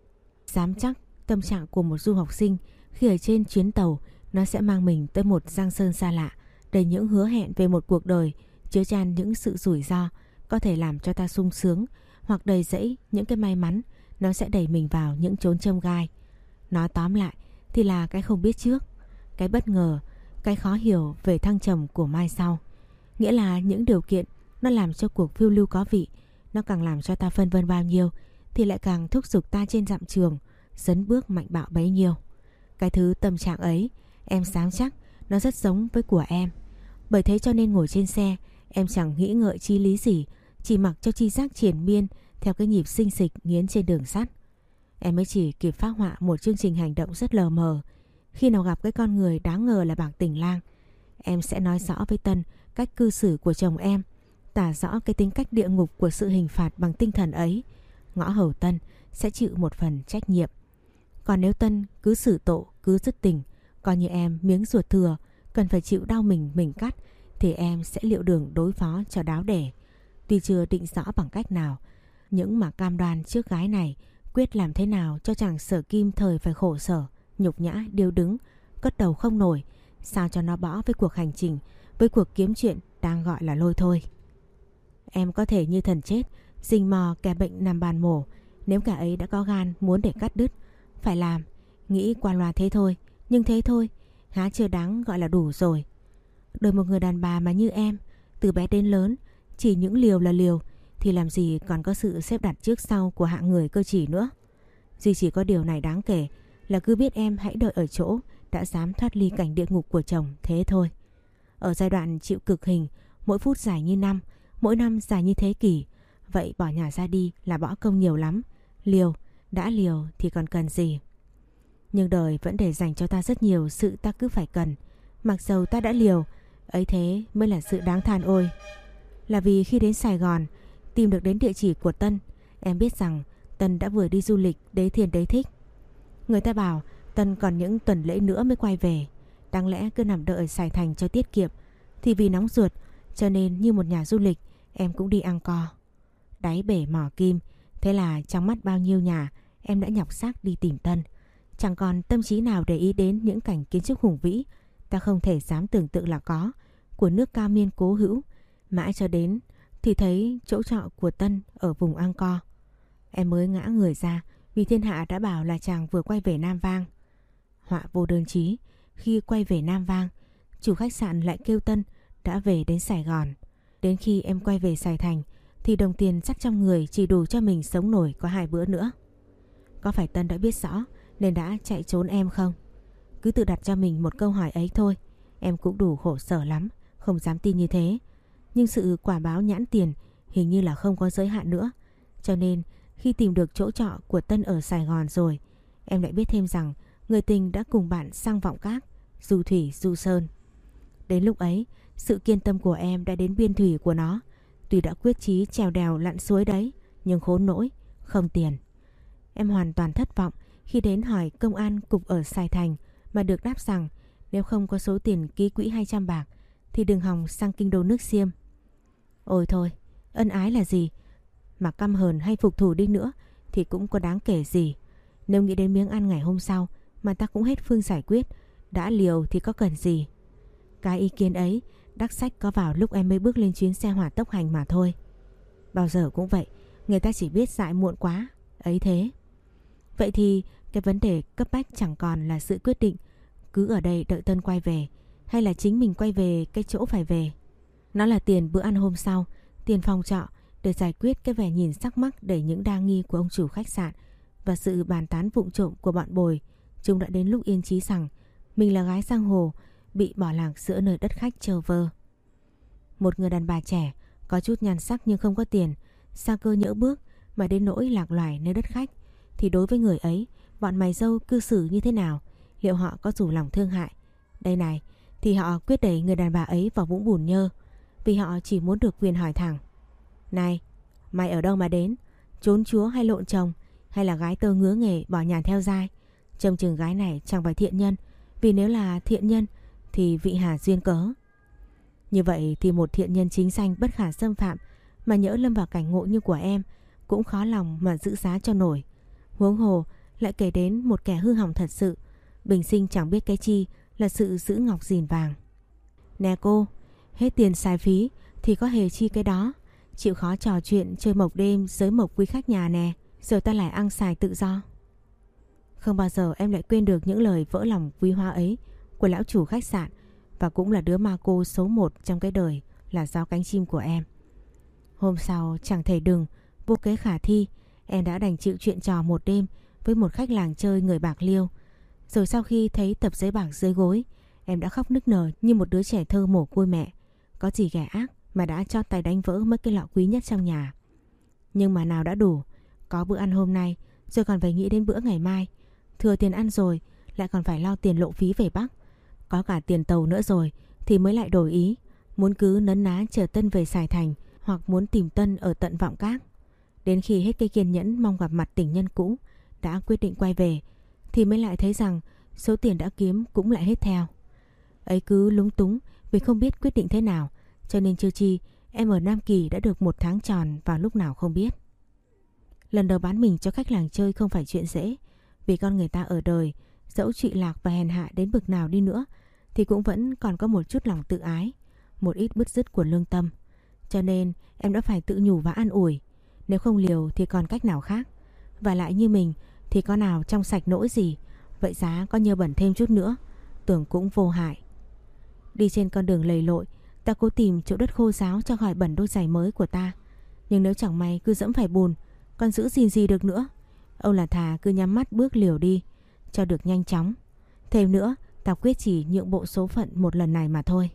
Dám chắc tâm trạng của một du học sinh khi ở trên chuyến tàu, nó sẽ mang mình tới một giang sơn xa lạ, đầy những hứa hẹn về một cuộc đời chứa chan những sự rủi ro có thể làm cho ta sung sướng, hoặc đầy rẫy những cái may mắn, nó sẽ đẩy mình vào những chốn chông gai. Nói tóm lại thì là cái không biết trước, cái bất ngờ, cái khó hiểu về thăng trầm của mai sau. Nghĩa là những điều kiện nó làm cho cuộc phiêu lưu có vị, nó càng làm cho ta phân vân bao nhiêu thì lại càng thúc giục ta trên dặm trường dấn bước mạnh bạo bấy nhiêu. Cái thứ tâm trạng ấy em dám chắc nó rất giống với của em. Bởi thế cho nên ngồi trên xe, em chẳng nghĩ ngợi chi lý gì, chỉ mặc cho chi giác triền miên theo cái nhịp xinh xịch nghiến trên đường sắt. Em mới chỉ kịp phác họa một chương trình hành động rất lờ mờ. Khi nào gặp cái con người đáng ngờ là Bạc Tình Lang, em sẽ nói rõ với Tân cách cư xử của chồng em, tả rõ cái tính cách địa ngục của sự hình phạt bằng tinh thần ấy. Ngõ hầu Tân sẽ chịu một phần trách nhiệm. Còn nếu Tân cứ xử tội cứ dứt tình, coi như em miếng ruột thừa, cần phải chịu đau mình cắt, thì em sẽ liệu đường đối phó cho đáo để. Tuy chưa định rõ bằng cách nào, nhưng mà cam đoan trước gái này quyết làm thế nào cho chàng Sở Kim thời phải khổ sở, nhục nhã, điêu đứng, cất đầu không nổi, sao cho nó bỏ với cuộc hành trình, với cuộc kiếm chuyện đang gọi là lôi thôi. Em có thể như thần chết, rình mò kẻ bệnh nằm bàn mổ, nếu cả ấy đã có gan muốn để cắt đứt, phải làm, nghĩ qua loa thế thôi, nhưng thế thôi, há chưa đáng gọi là đủ rồi. Đời một người đàn bà mà như em, từ bé đến lớn, chỉ những liều là liều, thì làm gì còn có sự xếp đặt trước sau của hạng người cơ chỉ nữa. Duy chỉ có điều này đáng kể là cứ biết em hãy đợi ở chỗ đã dám thoát ly cảnh địa ngục của chồng, thế thôi. Ở giai đoạn chịu cực hình, mỗi phút dài như năm, mỗi năm dài như thế kỷ, vậy bỏ nhà ra đi là bỏ công nhiều lắm. Liều, đã liều thì còn cần gì. Nhưng đời vẫn để dành cho ta rất nhiều sự ta cứ phải cần. Mặc dầu ta đã liều, ấy thế mới là sự đáng than ôi. Là vì khi đến Sài Gòn, tìm được đến địa chỉ của Tân, em biết rằng Tân đã vừa đi du lịch đế thiên đế thích. Người ta bảo Tân còn những tuần lễ nữa mới quay về. Đáng lẽ cứ nằm đợi ở Sài Thành cho tiết kiệm, thì vì nóng ruột cho nên như một nhà du lịch em cũng đi Angkor, đáy bể mỏ kim. Thế là trong mắt bao nhiêu nhà em đã nhọc xác đi tìm Tân, chẳng còn tâm trí nào để ý đến những cảnh kiến trúc hùng vĩ ta không thể dám tưởng tượng là có của nước cao miên cố hữu. Mãi cho đến thì thấy chỗ trọ của Tân ở vùng Angkor, em mới ngã người ra vì thiên hạ đã bảo là chàng vừa quay về Nam Vang. Họa vô đơn chí, khi quay về Nam Vang, chủ khách sạn lại kêu Tân đã về đến Sài Gòn. Đến khi em quay về Sài Thành thì đồng tiền sắt trong người chỉ đủ cho mình sống nổi có 2 bữa nữa. Có phải Tân đã biết rõ nên đã chạy trốn em không? Cứ tự đặt cho mình một câu hỏi ấy thôi, em cũng đủ khổ sở lắm, không dám tin như thế. Nhưng sự quả báo nhãn tiền hình như là không có giới hạn nữa. Cho nên khi tìm được chỗ trọ của Tân ở Sài Gòn rồi, em lại biết thêm rằng người tình đã cùng bạn sang Vọng Các, du thủy du sơn. Đến lúc ấy, sự kiên tâm của em đã đến biên thủy của nó. Tuy đã quyết chí trèo đèo lặn suối đấy, nhưng khốn nỗi, không tiền. Em hoàn toàn thất vọng khi đến hỏi công an cục ở Sài Thành mà được đáp rằng nếu không có số tiền ký quỹ 200 bạc thì đừng hòng sang kinh đô nước Xiêm. Ôi thôi, ân ái là gì? Mà căm hờn hay phục thù đi nữa thì cũng có đáng kể gì. Nếu nghĩ đến miếng ăn ngày hôm sau mà ta cũng hết phương giải quyết, đã liều thì có cần gì. Cái ý kiến ấy đắc sách có vào lúc em mới bước lên chuyến xe hỏa tốc hành mà thôi. Bao giờ cũng vậy, người ta chỉ biết dại muộn quá, ấy thế. Vậy thì cái vấn đề cấp bách chẳng còn là sự quyết định cứ ở đây đợi Tân quay về, hay là chính mình quay về cái chỗ phải về. Nó là tiền bữa ăn hôm sau, tiền phòng trọ, để giải quyết cái vẻ nhìn sắc mắc đầy những đa nghi của ông chủ khách sạn và sự bàn tán vụng trộm của bọn bồi. Chúng đã đến lúc yên chí rằng mình là gái giang hồ bị bỏ lạc giữa nơi đất khách trơ vơ. Một người đàn bà trẻ có chút nhan sắc nhưng không có tiền, xa cơ nhỡ bước mà đến nỗi lạc loài nơi đất khách, thì đối với người ấy, bọn mày dâu cư xử như thế nào? Liệu họ có rủ lòng thương hại? Đây này, thì họ quyết đẩy người đàn bà ấy vào vũng bùn nhơ, vì họ chỉ muốn được quyền hỏi thẳng: này, mày ở đâu mà đến? Trốn chúa hay lộn chồng? Hay là gái tơ ngứa nghề bỏ nhà theo dai? Trông chừng gái này chẳng phải thiện nhân, vì nếu là thiện nhân thì vị hà duyên cớ. Như vậy thì một thiện nhân chính danh bất khả xâm phạm mà nhỡ lâm vào cảnh ngộ như của em cũng khó lòng mà giữ giá cho nổi. Huống hồ lại kể đến một kẻ hư hỏng thật sự, bình sinh chẳng biết cái chi là sự giữ ngọc gìn vàng. Nè cô, hết tiền xài phí thì có hề chi cái đó. Chịu khó trò chuyện chơi mộc đêm giới mộc quý khách nhà nè, rồi ta lại ăn xài tự do. Không bao giờ em lại quên được những lời vỡ lòng quý hóa ấy của lão chủ khách sạn, và cũng là đứa ma cô số 1 trong cái đời là giao cánh chim của em. Hôm sau chẳng thể đừng, vô kế khả thi, em đã đành chịu chuyện trò một đêm với một khách làng chơi người Bạc Liêu. Rồi sau khi thấy tập giấy bạc dưới gối, em đã khóc nức nở như một đứa trẻ thơ mồ côi mẹ. Có gì ghẻ ác mà đã chót tay đánh vỡ mất cái lọ quý nhất trong nhà. Nhưng mà nào đã đủ, có bữa ăn hôm nay rồi còn phải nghĩ đến bữa ngày mai. Thừa tiền ăn rồi lại còn phải lo tiền lộ phí về Bắc, có cả tiền tàu nữa rồi thì mới lại đổi ý, muốn cứ nấn ná chờ Tân về Sài Thành, hoặc muốn tìm Tân ở tận Vọng Các. Đến khi hết cái kiên nhẫn mong gặp mặt tình nhân cũ, đã quyết định quay về, thì mới lại thấy rằng số tiền đã kiếm cũng lại hết theo. Ấy cứ lúng túng vì không biết quyết định thế nào, cho nên chưa chi em ở Nam Kỳ đã được 1 tháng tròn vào lúc nào không biết. Lần đầu bán mình cho khách làng chơi không phải chuyện dễ, vì con người ta ở đời, dẫu trụy lạc và hèn hạ đến bực nào đi nữa thì cũng vẫn còn có một chút lòng tự ái, một ít bứt rứt của lương tâm. Cho nên em đã phải tự nhủ và an ủi, nếu không liều thì còn cách nào khác. Và lại như mình thì có nào trong sạch nỗi gì, vậy giá có nhơ bẩn thêm chút nữa, tưởng cũng vô hại. Đi trên con đường lầy lội, ta cố tìm chỗ đất khô ráo cho khỏi bẩn đôi giày mới của ta. Nhưng nếu chẳng may cứ dẫm phải bùn, còn giữ gìn gì được nữa. Âu là thà cứ nhắm mắt bước liều đi, cho được nhanh chóng. Thêm nữa, ta quyết chỉ nhượng bộ số phận một lần này mà thôi.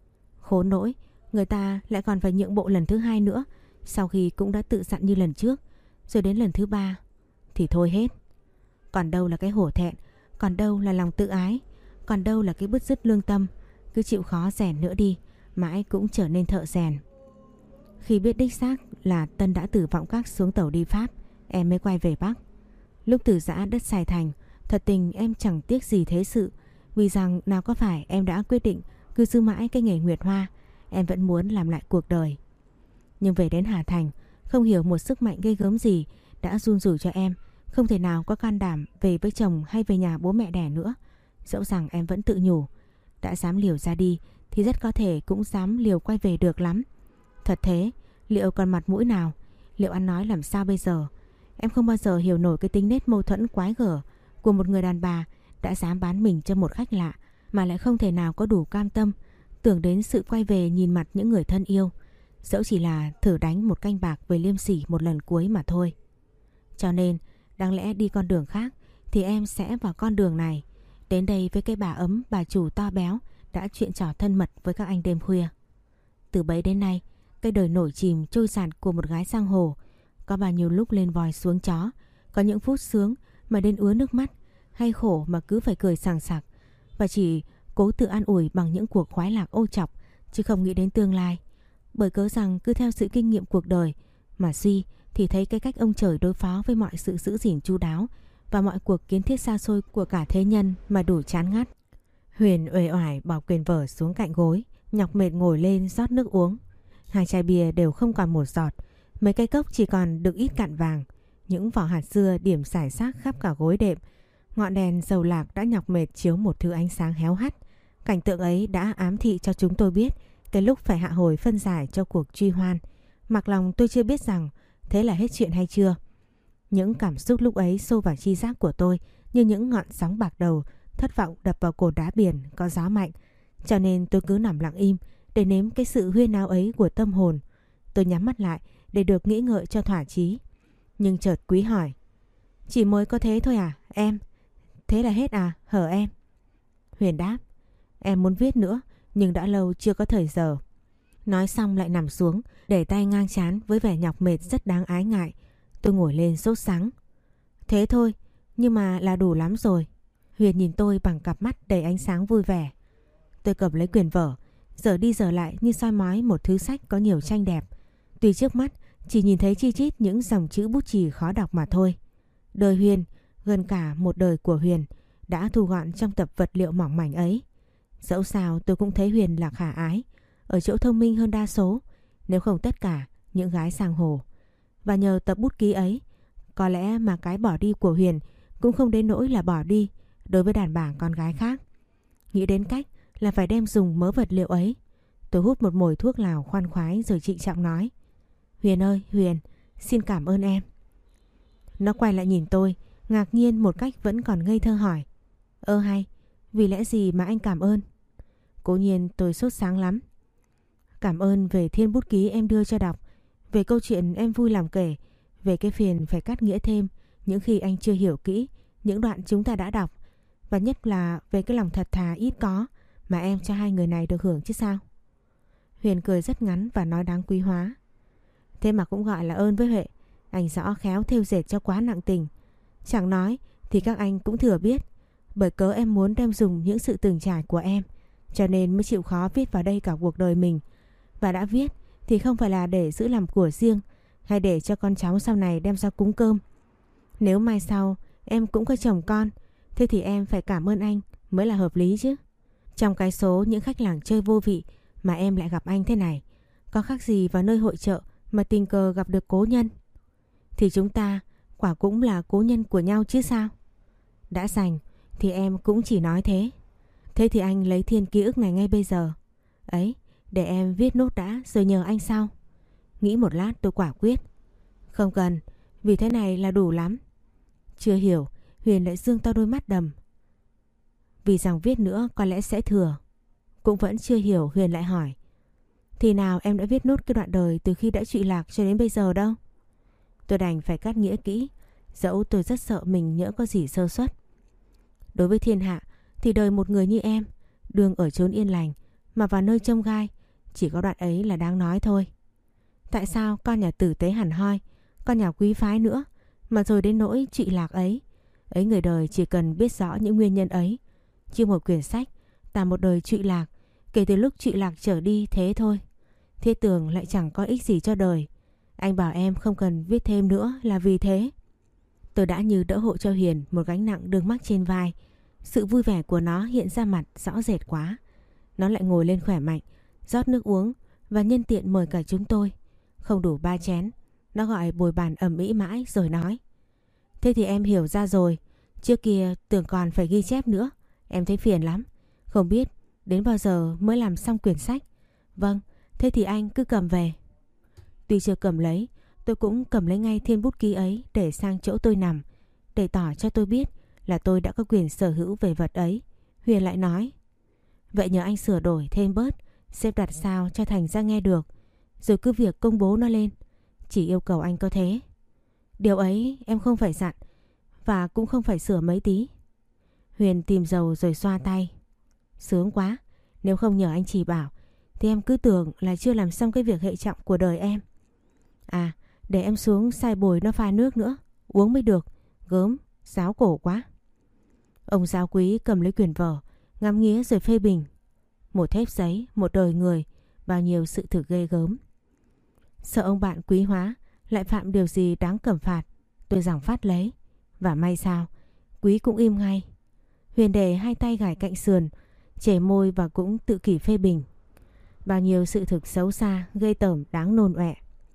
Khốn nỗi, người ta lại còn phải nhượng bộ lần thứ 2 nữa, sau khi cũng đã tự dặn như lần trước. Rồi đến lần thứ 3 thì thôi hết. Còn đâu là cái hổ thẹn, còn đâu là lòng tự ái, còn đâu là cái bứt rứt lương tâm. Cứ chịu khó rèn nữa đi, mãi cũng trở nên thợ rèn. Khi biết đích xác là Tân đã từ Vọng Các xuống tàu đi Pháp, em mới quay về Bắc. Lúc từ giã đất Sài Thành, thật tình em chẳng tiếc gì thế sự, vì rằng nào có phải em đã quyết định cứ giữ mãi cái nghề Nguyệt Hoa, em vẫn muốn làm lại cuộc đời. Nhưng về đến Hà Thành, không hiểu một sức mạnh ghê gớm gì đã run rủi cho em không thể nào có can đảm về với chồng hay về nhà bố mẹ đẻ nữa. Dẫu rằng em vẫn tự nhủ, đã dám liều ra đi thì rất có thể cũng dám liều quay về được lắm. Thật thế, liệu còn mặt mũi nào, liệu ăn nói làm sao bây giờ? Em không bao giờ hiểu nổi cái tính nết mâu thuẫn quái gở của một người đàn bà đã dám bán mình cho một khách lạ mà lại không thể nào có đủ cam tâm tưởng đến sự quay về nhìn mặt những người thân yêu, dẫu chỉ là thử đánh một canh bạc về liêm sỉ một lần cuối mà thôi. Cho nên, đáng lẽ đi con đường khác thì em sẽ vào con đường này, đến đây với cái bà ấm bà chủ to béo đã chuyện trò thân mật với các anh đêm khuya. Từ bấy đến nay, cái đời nổi chìm trôi dạt của một gái giang hồ có bao nhiêu lúc lên vòi xuống chó, có những phút sướng mà đến ứa nước mắt, hay khổ mà cứ phải cười sảng sặc và chỉ cố tự an ủi bằng những cuộc khoái lạc ô chọc, chứ không nghĩ đến tương lai. Bởi cớ rằng cứ theo sự kinh nghiệm cuộc đời mà suy thì thấy cái cách ông trời đối phó với mọi sự giữ gìn chu đáo và mọi cuộc kiến thiết xa xôi của cả thế nhân mà đủ chán ngắt. Huyền uể oải bỏ quyền vở xuống cạnh gối, nhọc mệt ngồi lên rót nước uống. 2 chai bia đều không còn một giọt, mấy cái cốc chỉ còn được ít cạn vàng, những vỏ hạt dưa điểm rải rác khắp cả gối đệm. Ngọn đèn dầu lạc đã nhọc mệt chiếu một thứ ánh sáng héo hắt. Cảnh tượng ấy đã ám thị cho chúng tôi biết cái lúc phải hạ hồi phân giải cho cuộc truy hoan. Mặc lòng tôi chưa biết rằng thế là hết chuyện hay chưa. Những cảm xúc lúc ấy xô vào tri giác của tôi như những ngọn sóng bạc đầu thất vọng đập vào cột đá biển có gió mạnh. Cho nên tôi cứ nằm lặng im để nếm cái sự huyên náo ấy của tâm hồn. Tôi nhắm mắt lại để được nghĩ ngợi cho thỏa chí. Nhưng chợt Quý hỏi: "Chỉ mới có thế thôi à em? Thế là hết à hở em?" Huyền đáp: "Em muốn viết nữa nhưng đã lâu chưa có thời giờ." Nói xong lại nằm xuống, để tay ngang trán với vẻ nhọc mệt rất đáng ái ngại. Tôi ngồi lên sốt sắng: "Thế thôi, nhưng mà là đủ lắm rồi." Huyền nhìn tôi bằng cặp mắt đầy ánh sáng vui vẻ. Tôi cầm lấy quyển vở, giờ đi giờ lại như soi mói một thứ sách có nhiều tranh đẹp. Tuy trước mắt chỉ nhìn thấy chi chít những dòng chữ bút chì khó đọc mà thôi. Đời Huyền, gần cả một đời của Huyền, đã thu gọn trong tập vật liệu mỏng mảnh ấy. Dẫu sao tôi cũng thấy Huyền là khả ái, ở chỗ thông minh hơn đa số, nếu không tất cả những gái giang hồ. Và nhờ tập bút ký ấy, có lẽ mà cái bỏ đi của Huyền cũng không đến nỗi là bỏ đi đối với đàn bà con gái khác. Nghĩ đến cách là phải đem dùng mớ vật liệu ấy, tôi hút một mồi thuốc lào khoan khoái rồi trịnh trọng nói: "Huyền ơi Huyền, xin cảm ơn em." Nó quay lại nhìn tôi, ngạc nhiên một cách vẫn còn ngây thơ hỏi: Hay, vì lẽ gì mà anh cảm ơn?" Cố nhiên tôi sốt sáng lắm. "Cảm ơn về thiên bút ký em đưa cho đọc, về câu chuyện em vui lòng kể, về cái phiền phải cắt nghĩa thêm những khi anh chưa hiểu kỹ những đoạn chúng ta đã đọc, và nhất là về cái lòng thật thà ít có mà em cho hai người này được hưởng chứ sao." Huyền cười rất ngắn và nói đáng quý hóa: "Thế mà cũng gọi là ơn với Huệ. Anh rõ khéo thêu dệt cho quá nặng tình. Chẳng nói thì các anh cũng thừa biết, bởi cớ em muốn đem dùng những sự từng trải của em, cho nên mới chịu khó viết vào đây cả cuộc đời mình. Và đã viết thì không phải là để giữ làm của riêng, hay để cho con cháu sau này đem ra cúng cơm. Nếu mai sau em cũng có chồng con, Thế thì em phải cảm ơn anh mới là hợp lý chứ. Trong cái số những khách làng chơi vô vị mà em lại gặp anh thế này, có khác gì vào nơi hội chợ mà tình cờ gặp được cố nhân. Thì chúng ta quả cũng là cố nhân của nhau chứ sao. Đã dành thì em cũng chỉ nói thế. Thế thì anh lấy thiên ký ức này ngay bây giờ. Ấy, để em viết nốt đã rồi nhờ anh sau. Nghĩ một lát tôi quả quyết. Không cần, vì thế này là đủ lắm. Chưa hiểu, Huyền lại dương to đôi mắt đầm. Vì rằng viết nữa có lẽ sẽ thừa. Cũng vẫn chưa hiểu, Huyền lại hỏi. Thì nào em đã viết nốt cái đoạn đời từ khi đã trụy lạc cho đến bây giờ đâu? Tôi đành phải cắt nghĩa kỹ, dẫu tôi rất sợ mình nhỡ có gì sơ suất. Đối với thiên hạ thì đời một người như em, đương ở chốn yên lành mà vào nơi chông gai, chỉ có đoạn ấy là đáng nói thôi. Tại sao con nhà tử tế hẳn hoi, con nhà quý phái nữa, mà rồi đến nỗi trụy lạc ấy? Ấy người đời chỉ cần biết rõ những nguyên nhân ấy, chứ một quyển sách tả một đời trụy lạc kể từ lúc trụy lạc trở đi thế thôi. Thế Tường lại chẳng có ích gì cho đời. Anh bảo em không cần viết thêm nữa là vì thế. Tôi đã như đỡ hộ cho Huyền một gánh nặng đương mắc trên vai. Sự vui vẻ của nó hiện ra mặt rõ rệt quá. Nó lại ngồi lên khỏe mạnh, rót nước uống và nhân tiện mời cả chúng tôi. Không đủ 3 chén, nó gọi bồi bàn ầm ĩ mãi rồi nói. Thế thì em hiểu ra rồi. Trước kia Tường còn phải ghi chép nữa. Em thấy phiền lắm. Không biết đến bao giờ mới làm xong quyển sách. Vâng, thế thì anh cứ cầm về. Tuy chưa cầm lấy, tôi cũng cầm lấy ngay thiên bút ký ấy để sang chỗ tôi nằm, để tỏ cho tôi biết là tôi đã có quyền sở hữu về vật ấy. Huyền lại nói. Vậy nhờ anh sửa đổi thêm bớt, xếp đặt sao cho thành ra nghe được, rồi cứ việc công bố nó lên. Chỉ yêu cầu anh có thế. Điều ấy em không phải dặn, và cũng không phải sửa mấy tí. Huyền tìm dầu rồi xoa tay. Sướng quá, nếu không nhờ anh chỉ bảo thì em cứ tưởng là chưa làm xong cái việc hệ trọng của đời em. À, để em xuống sai bồi nó pha nước nữa, uống mới được, gớm, sáo cổ quá. Ông giáo quý cầm lấy quyển vở, ngắm nghía rồi phê bình. Một thép giấy, một đời người, bao nhiêu sự thực ghê gớm. Sợ ông bạn quý hóa lại phạm điều gì đáng cẩm phạt, tôi giảng phát lấy. Và may sao, quý cũng im ngay. Huyền để hai tay gài cạnh sườn, chề môi và cũng tự kỷ phê bình. Bao nhiêu sự thực xấu xa, gây tởm, đáng nôn ọe.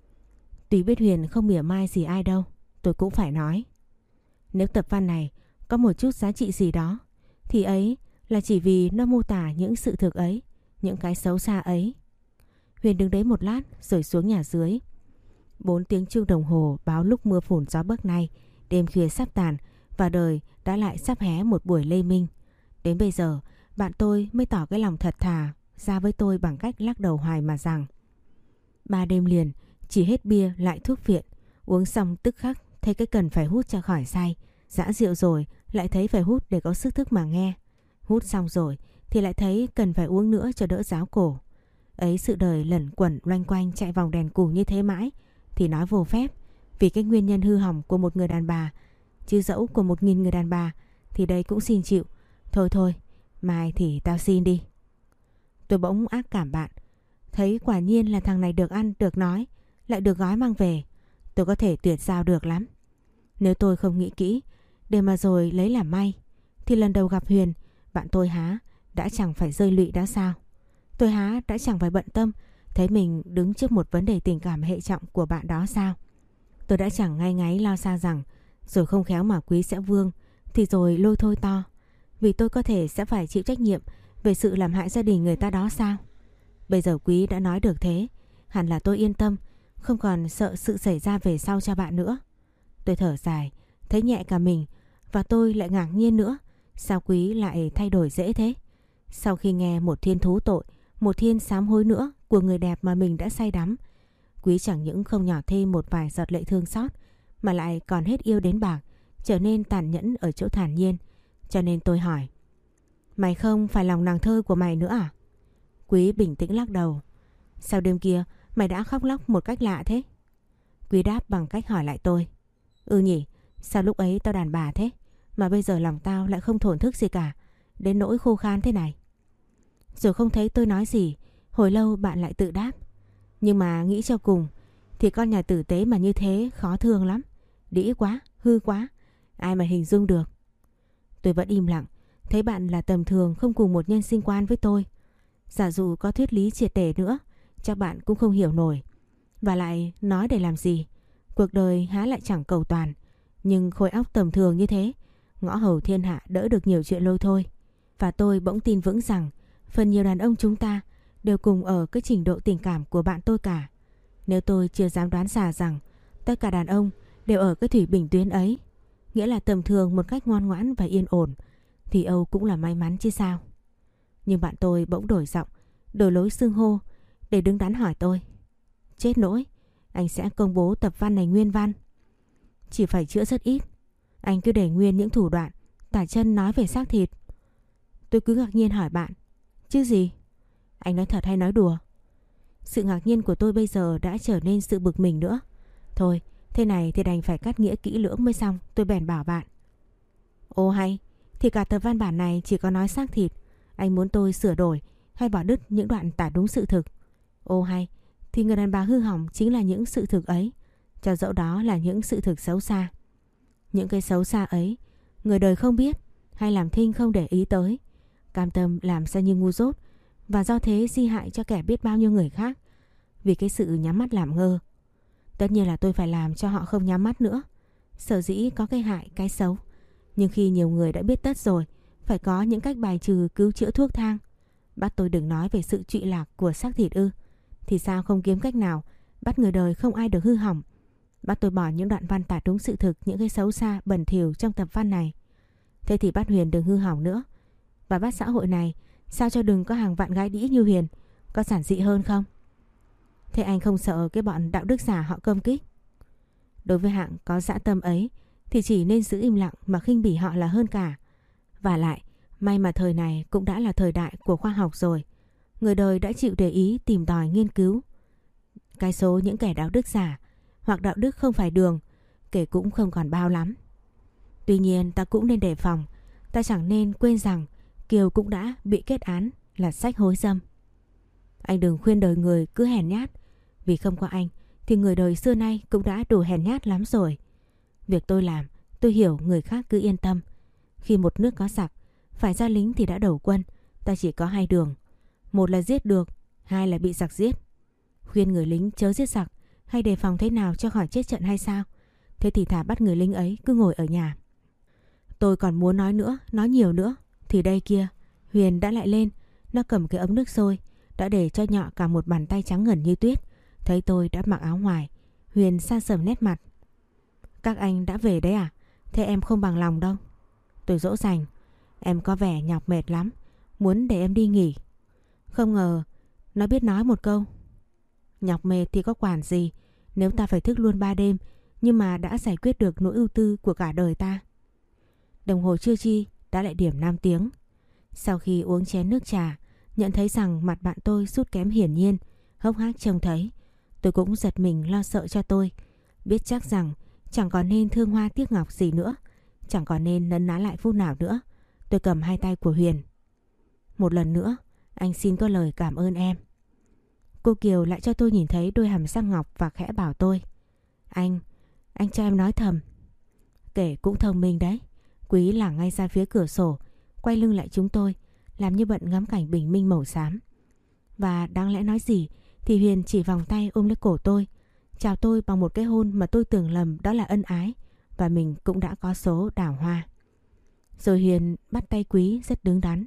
Tuy biết Huyền không mỉa mai gì ai đâu, tôi cũng phải nói. Nếu tập văn này có một chút giá trị gì đó, thì ấy là chỉ vì nó mô tả những sự thực ấy, những cái xấu xa ấy. Huyền đứng đấy một lát rồi xuống nhà dưới. 4 tiếng chuông đồng hồ báo lúc mưa phùn gió bấc này, đêm khuya sắp tàn và đời đã lại sắp hé một buổi lê minh. Đến bây giờ, bạn tôi mới tỏ cái lòng thật thà ra với tôi bằng cách lắc đầu hoài mà rằng 3 đêm liền chỉ hết bia lại thuốc phiện, uống xong tức khắc thấy cái cần phải hút cho khỏi say, dã rượu rồi lại thấy phải hút để có sức thức mà nghe, hút xong rồi thì lại thấy cần phải uống nữa cho đỡ ráo cổ. Ấy sự đời lẩn quẩn loanh quanh chạy vòng đèn cù như thế mãi thì nói vô phép, vì cái nguyên nhân hư hỏng của một người đàn bà, chứ dẫu của 1000 người đàn bà thì đây cũng xin chịu. Thôi, mai thì tao xin đi. Tôi bỗng ác cảm bạn, thấy quả nhiên là thằng này được ăn, được nói, lại được gói mang về. Tôi có thể tuyệt giao được lắm. Nếu tôi không nghĩ kỹ để mà rồi lấy làm may, thì lần đầu gặp Huyền, bạn tôi há đã chẳng phải rơi lụy đã sao? Tôi há đã chẳng phải bận tâm thấy mình đứng trước một vấn đề tình cảm hệ trọng của bạn đó sao? Tôi đã chẳng ngay ngáy lo xa rằng rồi không khéo mà quý sẽ vương, thì rồi lôi thôi to, vì tôi có thể sẽ phải chịu trách nhiệm về sự làm hại gia đình người ta đó sao? Bây giờ quý đã nói được thế, hẳn là tôi yên tâm, không còn sợ sự xảy ra về sau cho bạn nữa. Tôi thở dài, thấy nhẹ cả mình, và tôi lại ngạc nhiên nữa. Sao quý lại thay đổi dễ thế? Sau khi nghe một thiên thú tội, một thiên sám hối nữa của người đẹp mà mình đã say đắm, quý chẳng những không nhỏ thêm một vài giọt lệ thương xót, mà lại còn hết yêu đến bạc, trở nên tàn nhẫn ở chỗ thản nhiên. Cho nên tôi hỏi, mày không phải lòng nàng thơ của mày nữa à? Quý bình tĩnh lắc đầu. Sao đêm kia mày đã khóc lóc một cách lạ thế? Quý đáp bằng cách hỏi lại tôi. Ừ nhỉ, sao lúc ấy tao đàn bà thế, mà bây giờ lòng tao lại không thổn thức gì cả, đến nỗi khô khan thế này. Rồi không thấy tôi nói gì, hồi lâu bạn lại tự đáp. Nhưng mà nghĩ cho cùng thì con nhà tử tế mà như thế khó thương lắm. Đĩ quá, hư quá, ai mà hình dung được. Tôi vẫn im lặng, thấy bạn là tầm thường không cùng một nhân sinh quan với tôi. Giả dụ có thuyết lý triệt để nữa, chắc bạn cũng không hiểu nổi. Và lại nói để làm gì? Cuộc đời há lại chẳng cầu toàn. Nhưng khối óc tầm thường như thế, ngõ hầu thiên hạ đỡ được nhiều chuyện lôi thôi. Và tôi bỗng tin vững rằng phần nhiều đàn ông chúng ta đều cùng ở cái trình độ tình cảm của bạn tôi cả. Nếu tôi chưa dám đoán xà rằng tất cả đàn ông đều ở cái thủy bình tuyến ấy, nghĩa là tầm thường một cách ngoan ngoãn và yên ổn, thì Âu cũng là may mắn chứ sao. Nhưng bạn tôi bỗng đổi giọng, đổi lối xưng hô để đứng đắn hỏi tôi: chết nỗi, anh sẽ công bố tập văn này nguyên văn? Chỉ phải chữa rất ít, anh cứ để nguyên những thủ đoạn tả chân nói về xác thịt. Tôi cứ ngạc nhiên hỏi bạn: chứ gì? Anh nói thật hay nói đùa? Sự ngạc nhiên của tôi bây giờ đã trở nên sự bực mình nữa. Thôi, thế này thì đành phải cắt nghĩa kỹ lưỡng mới xong. Tôi bèn bảo bạn: ô hay, thì cả tập văn bản này chỉ có nói xác thịt. Anh muốn tôi sửa đổi hay bỏ đứt những đoạn tả đúng sự thực? Ô hay, thì người đàn bà hư hỏng chính là những sự thực ấy, cho dẫu đó là những sự thực xấu xa. Những cái xấu xa ấy người đời không biết hay làm thinh không để ý tới, cam tâm làm ra như ngu dốt, và do thế di hại cho kẻ biết bao nhiêu người khác vì cái sự nhắm mắt làm ngơ. Tất nhiên là tôi phải làm cho họ không nhắm mắt nữa. Sở dĩ có cái hại cái xấu, nhưng khi nhiều người đã biết tất rồi, phải có những cách bài trừ cứu chữa thuốc thang. Bắt tôi đừng nói về sự trụy lạc của xác thịt ư? Thì sao không kiếm cách nào bắt người đời không ai được hư hỏng? Bắt tôi bỏ những đoạn văn tả đúng sự thực những cái xấu xa bẩn thỉu trong tập văn này. Thế thì bắt Huyền đừng hư hỏng nữa. Và bắt xã hội này sao cho đừng có hàng vạn gái đĩ như Huyền, có giản dị hơn không? Thế anh không sợ cái bọn đạo đức giả họ công kích? Đối với hạng có dã tâm ấy thì chỉ nên giữ im lặng mà khinh bỉ họ là hơn cả. Và lại, may mà thời này cũng đã là thời đại của khoa học rồi. Người đời đã chịu để ý tìm tòi nghiên cứu. Cái số những kẻ đạo đức giả hoặc đạo đức không phải đường kể cũng không còn bao lắm. Tuy nhiên ta cũng nên đề phòng. Ta chẳng nên quên rằng Kiều cũng đã bị kết án là sách hối dâm. Anh đừng khuyên đời người cứ hèn nhát. Vì không có anh thì người đời xưa nay cũng đã đủ hèn nhát lắm rồi. Việc tôi làm, tôi hiểu, người khác cứ yên tâm. Khi một nước có giặc, phải ra lính thì đã đầu quân. Ta chỉ có hai đường: một là giết được, hai là bị giặc giết. Khuyên người lính chớ giết giặc hay đề phòng thế nào cho khỏi chết trận hay sao? Thế thì thà bắt người lính ấy cứ ngồi ở nhà. Tôi còn muốn nói nữa, nói nhiều nữa. Thì đây kia, Huyền đã lại lên. Nó cầm cái ấm nước sôi, đã để cho Nhọ cả một bàn tay trắng ngần như tuyết. Thấy tôi đã mặc áo ngoài, Huyền sa sầm nét mặt. Các anh đã về đấy à? Thế em không bằng lòng đâu. Tôi dỗ dành: em có vẻ nhọc mệt lắm, muốn để em đi nghỉ. Không ngờ nó biết nói một câu: nhọc mệt thì có quản gì nếu ta phải thức luôn 3 đêm, nhưng mà đã giải quyết được nỗi ưu tư của cả đời ta. Đồng hồ chưa chi đã lại điểm 5 tiếng. Sau khi uống chén nước trà, nhận thấy rằng mặt bạn tôi sút kém hiển nhiên, hốc hác trông thấy, tôi cũng giật mình lo sợ cho tôi. Biết chắc rằng chẳng còn nên thương hoa tiếc ngọc gì nữa, chẳng còn nên nấn ná lại phút nào nữa. Tôi cầm hai tay của Huyền: một lần nữa, anh xin có lời cảm ơn em. Cô Kiều lại cho tôi nhìn thấy đôi hàm răng ngọc và khẽ bảo tôi: Anh cho em nói thầm. Kể cũng thông minh đấy. Quý lảng ngay ra phía cửa sổ, quay lưng lại chúng tôi, làm như bận ngắm cảnh bình minh màu xám. Và đáng lẽ nói gì thì Huyền chỉ vòng tay ôm lấy cổ tôi, chào tôi bằng một cái hôn mà tôi tưởng lầm đó là ân ái, và mình cũng đã có số đào hoa. Rồi Huyền bắt tay Quý rất đứng đắn.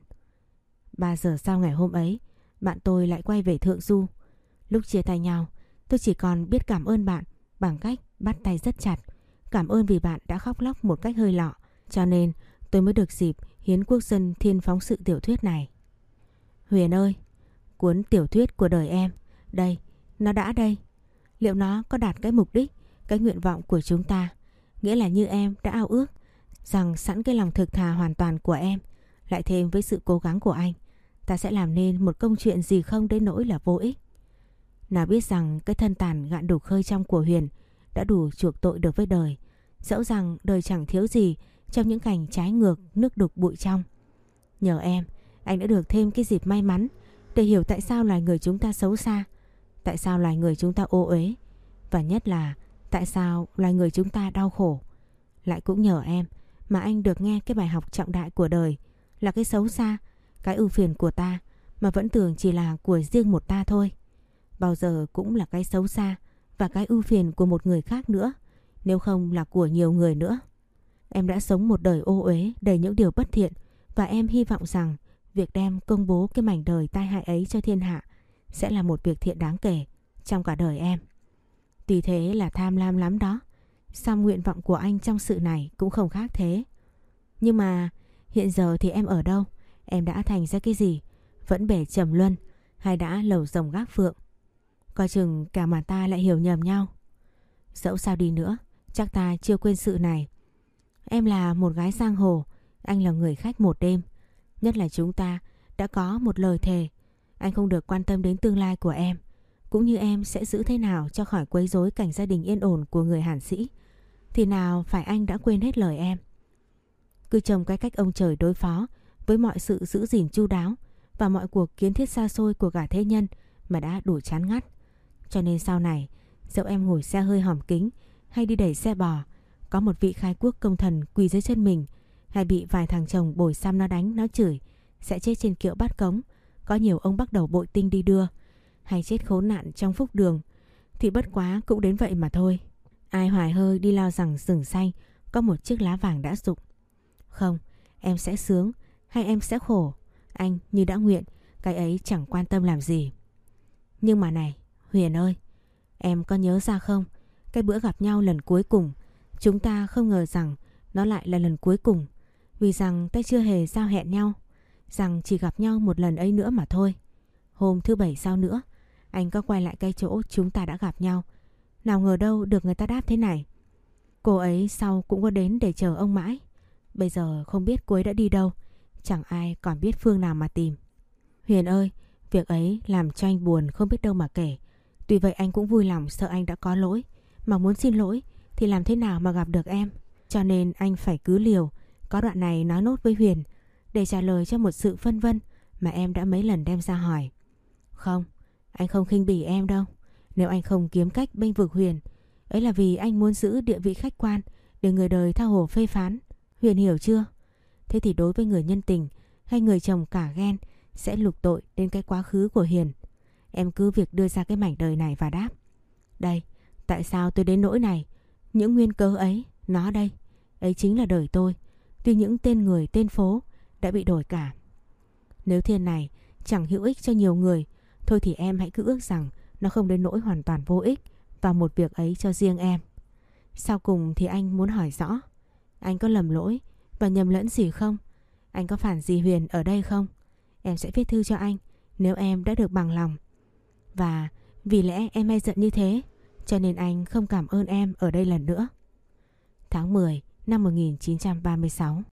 3 giờ sau ngày hôm ấy, bạn tôi lại quay về Thượng Du. Lúc chia tay nhau, tôi chỉ còn biết cảm ơn bạn bằng cách bắt tay rất chặt. Cảm ơn vì bạn đã khóc lóc một cách hơi lọ, cho nên tôi mới được dịp hiến quốc dân thiên phóng sự tiểu thuyết này. Huyền ơi, cuốn tiểu thuyết của đời em, đây, nó đã đây. Liệu nó có đạt cái mục đích, cái nguyện vọng của chúng ta? Nghĩa là như em đã ao ước rằng sẵn cái lòng thực thà hoàn toàn của em, lại thêm với sự cố gắng của anh, ta sẽ làm nên một công chuyện gì không đến nỗi là vô ích. Nào biết rằng cái thân tàn gạn đục khơi trong của Huyền đã đủ chuộc tội được với đời. Dẫu rằng đời chẳng thiếu gì trong những cảnh trái ngược, nước đục bụi trong. Nhờ em, anh đã được thêm cái dịp may mắn để hiểu tại sao loài người chúng ta xấu xa, tại sao loài người chúng ta ô uế, và nhất là tại sao loài người chúng ta đau khổ. Lại cũng nhờ em mà anh được nghe cái bài học trọng đại của đời, là cái xấu xa, cái ưu phiền của ta mà vẫn tưởng chỉ là của riêng một ta thôi. Bao giờ cũng là cái xấu xa và cái ưu phiền của một người khác nữa, nếu không là của nhiều người nữa. Em đã sống một đời ô uế đầy những điều bất thiện, và em hy vọng rằng việc đem công bố cái mảnh đời tai hại ấy cho thiên hạ sẽ là một việc thiện đáng kể trong cả đời em. Tuy thế là tham lam lắm đó, song nguyện vọng của anh trong sự này cũng không khác thế. Nhưng mà hiện giờ thì em ở đâu? Em đã thành ra cái gì? Vẫn bể trầm luân hay đã lầu rồng gác phượng? Coi chừng cả mà ta lại hiểu nhầm nhau. Dẫu sao đi nữa, chắc ta chưa quên sự này. Em là một gái giang hồ, anh là người khách một đêm. Nhất là chúng ta đã có một lời thề, anh không được quan tâm đến tương lai của em, cũng như em sẽ giữ thế nào cho khỏi quấy rối cảnh gia đình yên ổn của người Hàn Sĩ. Thì nào phải anh đã quên hết lời em. Cứ trông cái cách ông trời đối phó với mọi sự giữ gìn chu đáo và mọi cuộc kiến thiết xa xôi của cả thế nhân mà đã đủ chán ngắt. Cho nên sau này, dẫu em ngồi xe hơi hòm kính hay đi đẩy xe bò, có một vị khai quốc công thần quỳ dưới chân mình, hay bị vài thằng chồng bồi xăm nó đánh nó chửi sẽ chết trên kiệu bắt cống, có nhiều ông bắt đầu bội tinh đi đưa, hay chết khốn nạn trong phúc đường, thì bất quá cũng đến vậy mà thôi. Ai hoài hơi đi lao rằng rừng xanh có một chiếc lá vàng đã rụng. Không, em sẽ sướng hay em sẽ khổ, anh như đã nguyện, cái ấy chẳng quan tâm làm gì. Nhưng mà này, Huyền ơi, em có nhớ ra không? Cái bữa gặp nhau lần cuối cùng, chúng ta không ngờ rằng nó lại là lần cuối cùng, vì rằng ta chưa hề giao hẹn nhau, rằng chỉ gặp nhau một lần ấy nữa mà thôi. Hôm thứ Bảy sau nữa, anh có quay lại cái chỗ chúng ta đã gặp nhau. Nào ngờ đâu được người ta đáp thế này: cô ấy sau cũng có đến để chờ ông mãi. Bây giờ không biết cô ấy đã đi đâu, chẳng ai còn biết phương nào mà tìm. Huyền ơi, việc ấy làm cho anh buồn không biết đâu mà kể. Tuy vậy anh cũng vui lòng, sợ anh đã có lỗi, mà muốn xin lỗi thì làm thế nào mà gặp được em. Cho nên anh phải cứ liều có đoạn này nói nốt với Huyền để trả lời cho một sự phân vân mà em đã mấy lần đem ra hỏi. Không, anh không khinh bỉ em đâu. Nếu anh không kiếm cách bênh vực Huyền, ấy là vì anh muốn giữ địa vị khách quan để người đời tha hồ phê phán. Huyền hiểu chưa? Thế thì đối với người nhân tình hay người chồng cả ghen sẽ lục tội đến cái quá khứ của Hiền, em cứ việc đưa ra cái mảnh đời này và đáp: đây, tại sao tôi đến nỗi này? Những nguyên cớ ấy, nó đây. Ấy chính là đời tôi. Tuy những tên người tên phố đã bị đổi cả. Nếu thiên này chẳng hữu ích cho nhiều người, thôi thì em hãy cứ ước rằng nó không đến nỗi hoàn toàn vô ích vào một việc ấy cho riêng em. Sau cùng thì anh muốn hỏi rõ, anh có lầm lỗi và nhầm lẫn gì không? Anh có phản gì Huyền ở đây không? Em sẽ viết thư cho anh nếu em đã được bằng lòng. Và vì lẽ em hay giận như thế, cho nên anh không cảm ơn em ở đây lần nữa. Tháng 10 năm 1936.